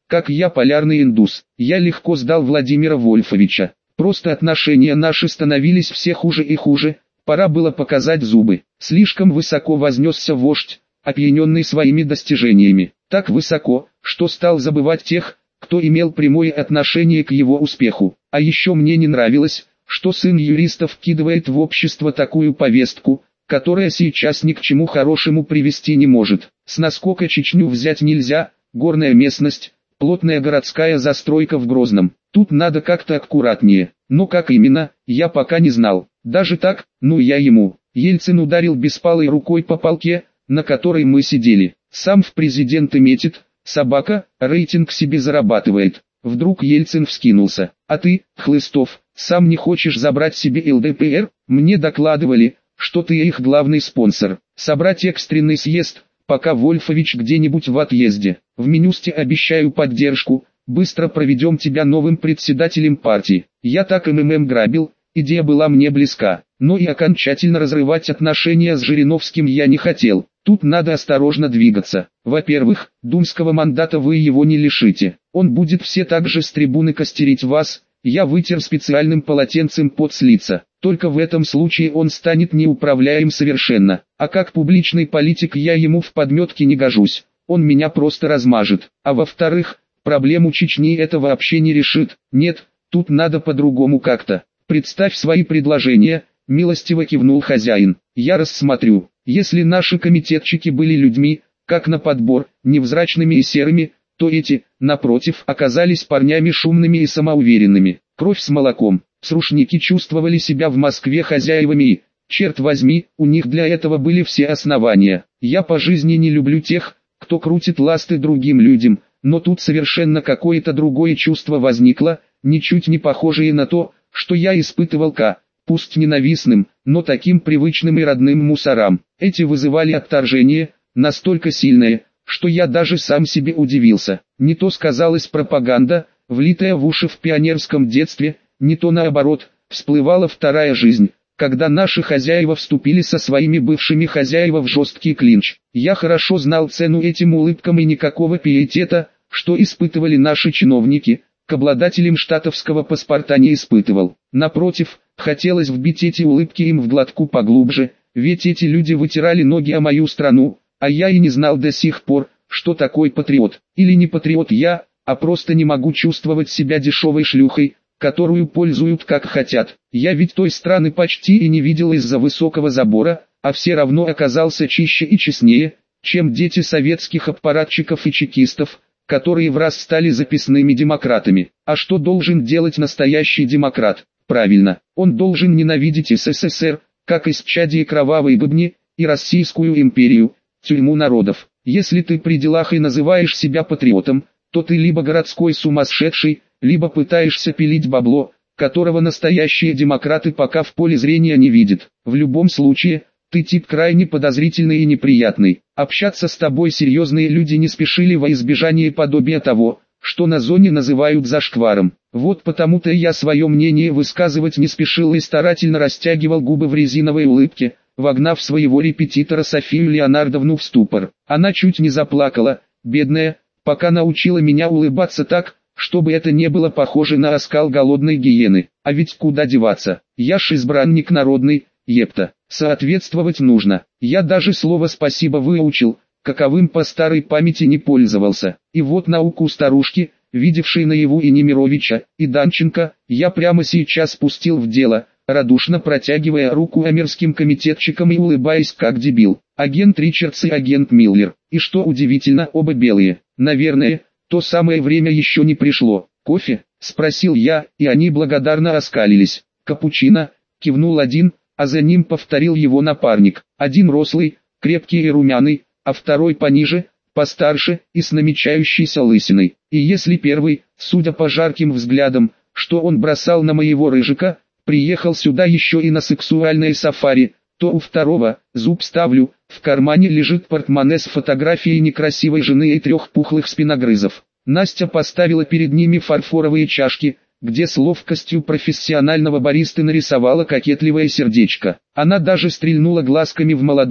как я полярный индус. Я легко сдал Владимира Вольфовича. Просто отношения наши становились все хуже и хуже, пора было показать зубы. Слишком высоко вознесся вождь, опьяненный своими достижениями. Так высоко, что стал забывать тех, кто имел прямое отношение к его успеху. А еще мне не нравилось, что сын юриста вкидывает в общество такую повестку, которая сейчас ни к чему хорошему привести не может. С наскока Чечню взять нельзя, горная местность, плотная городская застройка в Грозном. Тут надо как-то аккуратнее. Но как именно, я пока не знал. Даже так, ну я ему. Ельцин ударил беспалой рукой по палке, на которой мы сидели. Сам в президенты метит, собака, рейтинг себе зарабатывает. Вдруг Ельцин вскинулся. А ты, Хлыстов, сам не хочешь забрать себе ЛДПР? Мне докладывали, что ты их главный спонсор. Собрать экстренный съезд, пока Вольфович где-нибудь в отъезде. В Минюсте обещаю поддержку, быстро проведем тебя новым председателем партии. Я так МММ грабил, идея была мне близка, но и окончательно разрывать отношения с Жириновским я не хотел. Тут надо осторожно двигаться. Во-первых, думского мандата вы его не лишите. Он будет все так же с трибуны костерить вас. Я вытер специальным полотенцем пот с лица. Только в этом случае он станет неуправляем совершенно. А как публичный политик я ему в подметке не гожусь. Он меня просто размажет. А во-вторых, проблему Чечни это вообще не решит. Нет, тут надо по-другому как-то. Представь свои предложения, милостиво кивнул хозяин. Я рассмотрю. Если наши комитетчики были людьми, как на подбор, невзрачными и серыми, то эти, напротив, оказались парнями шумными и самоуверенными. Кровь с молоком. Срушники чувствовали себя в Москве хозяевами и, черт возьми, у них для этого были все основания. Я по жизни не люблю тех, кто крутит ласты другим людям, но тут совершенно какое-то другое чувство возникло, ничуть не похожее на то, что я испытывал пусть ненавистным, но таким привычным и родным мусорам. Эти вызывали отторжение, настолько сильное, что я даже сам себе удивился. Не то сказалась пропаганда, влитая в уши в пионерском детстве, не то наоборот, всплывала вторая жизнь, когда наши хозяева вступили со своими бывшими хозяева в жесткий клинч. Я хорошо знал цену этим улыбкам и никакого пиетета, что испытывали наши чиновники, к обладателям штатовского паспорта не испытывал. Напротив, хотелось вбить эти улыбки им в глотку поглубже, ведь эти люди вытирали ноги о мою страну, а я и не знал до сих пор, что такой патриот. Или не патриот я, а просто не могу чувствовать себя дешевой шлюхой, которую пользуют как хотят. Я ведь той страны почти и не видел из-за высокого забора, а все равно оказался чище и честнее, чем дети советских аппаратчиков и чекистов, которые враз стали записными демократами. А что должен делать настоящий демократ? Правильно, он должен ненавидеть СССР, как исчадие кровавой быбни, и Российскую империю, тюрьму народов. Если ты при делах и называешь себя патриотом, то ты либо городской сумасшедший, либо пытаешься пилить бабло, которого настоящие демократы пока в поле зрения не видят. В любом случае, ты тип крайне подозрительный и неприятный. Общаться с тобой серьезные люди не спешили во избежание подобия того, что на зоне называют зашкваром. Вот потому-то я свое мнение высказывать не спешил и старательно растягивал губы в резиновой улыбке, вогнав своего репетитора Софию Леонардовну в ступор. Она чуть не заплакала, бедная, пока научила меня улыбаться так, чтобы это не было похоже на оскал голодной гиены. А ведь куда деваться, я ж избранник народный, епта, соответствовать нужно. Я даже слово «спасибо» выучил, каковым по старой памяти не пользовался. И вот науку старушки, видевшей наяву и Немировича, и Данченко, я прямо сейчас спустил в дело, радушно протягивая руку амерским комитетчикам и улыбаясь как дебил. Агент Ричардс и агент Миллер. И что удивительно, оба белые. Наверное, то самое время еще не пришло. «Кофе?» – спросил я, и они благодарно оскалились. «Капучино?» – кивнул один, а за ним повторил его напарник. Один рослый, крепкий и румяный, а второй пониже, постарше и с намечающейся лысиной. И если первый, судя по жарким взглядам, что он бросал на моего рыжика, приехал сюда еще и на сексуальное сафари, то у второго, зуб ставлю, в кармане лежит портмоне с фотографией некрасивой жены и 3 пухлых спиногрызов. Настя поставила перед ними фарфоровые чашки, где с ловкостью профессионального баристы нарисовала кокетливое сердечко. Она даже стрельнула глазками в молодого,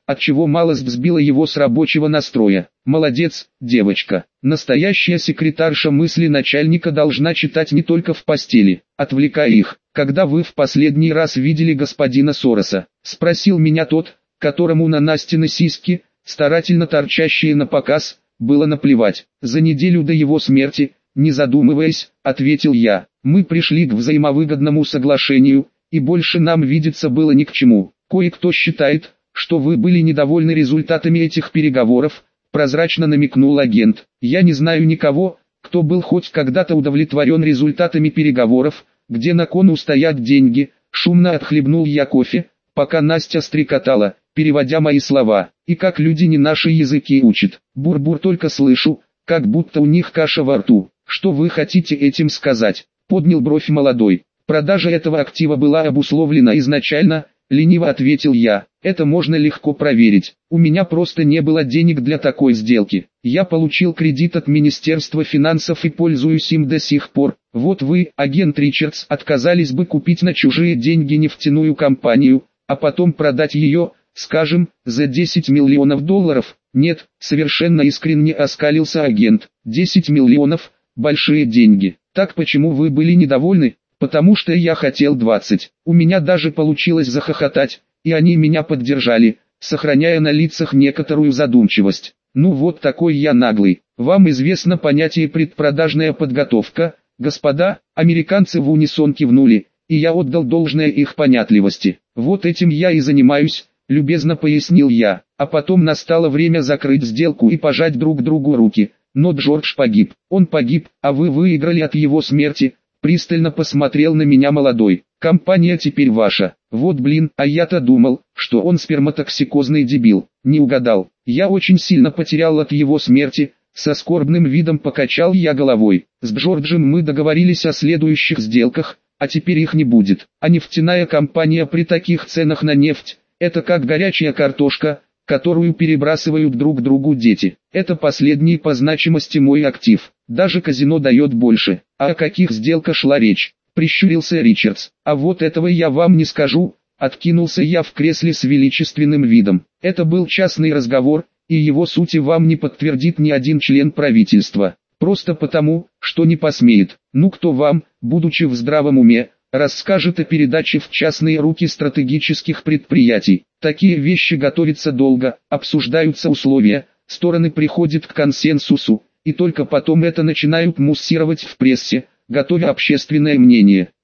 отчего малость взбила его с рабочего настроя. Молодец, девочка. Настоящая секретарша мысли начальника должна читать не только в постели, отвлекая их. Когда вы в последний раз видели господина Сороса? Спросил меня тот, которому на Настины сиськи, старательно торчащие на показ, было наплевать. За неделю до его смерти, не задумываясь, ответил я, мы пришли к взаимовыгодному соглашению, и больше нам видеться было ни к чему. Кое-кто считает, что вы были недовольны результатами этих переговоров, прозрачно намекнул агент. Я не знаю никого, кто был хоть когда-то удовлетворен результатами переговоров, где на кону стоят деньги. Шумно отхлебнул я кофе, пока Настя стрекотала, переводя мои слова. И как люди не наши языки учат. Бур-бур только слышу, как будто у них каша во рту. Что вы хотите этим сказать? Поднял бровь молодой. Продажа этого актива была обусловлена изначально, лениво ответил я. Это можно легко проверить. У меня просто не было денег для такой сделки. Я получил кредит от Министерства финансов и пользуюсь им до сих пор. Вот вы, агент Ричардс, отказались бы купить на чужие деньги нефтяную компанию, а потом продать ее, скажем, за 10 миллионов долларов. Нет, совершенно искренне оскалился агент. 10 миллионов, большие деньги. Так почему вы были недовольны? Потому что я хотел 20. У меня даже получилось захохотать, и они меня поддержали, сохраняя на лицах некоторую задумчивость. Ну вот такой я наглый. Вам известно понятие предпродажная подготовка, господа? Американцы в унисон кивнули, и я отдал должное их понятливости. Вот этим я и занимаюсь, любезно пояснил я. А потом настало время закрыть сделку и пожать друг другу руки. Но Джордж погиб. Он погиб, а вы выиграли от его смерти. Пристально посмотрел на меня молодой. Компания теперь ваша. Вот блин, а я-то думал, что он сперматоксикозный дебил. Не угадал. Я очень сильно потерял от его смерти. Со скорбным видом покачал я головой. С Джорджем мы договорились о следующих сделках, а теперь их не будет. А нефтяная компания при таких ценах на нефть, это как горячая картошка, которую перебрасывают друг другу дети. Это последний по значимости мой актив. Даже казино дает больше. А о каких сделках шла речь? Прищурился Ричардс. А вот этого я вам не скажу. Откинулся я в кресле с величественным видом. Это был частный разговор, и его сути вам не подтвердит ни один член правительства. Просто потому, что не посмеет. Ну кто вам, будучи в здравом уме, расскажет о передаче в частные руки стратегических предприятий. Такие вещи готовятся долго, обсуждаются условия, стороны приходят к консенсусу, и только потом это начинают муссировать в прессе, готовя общественное мнение.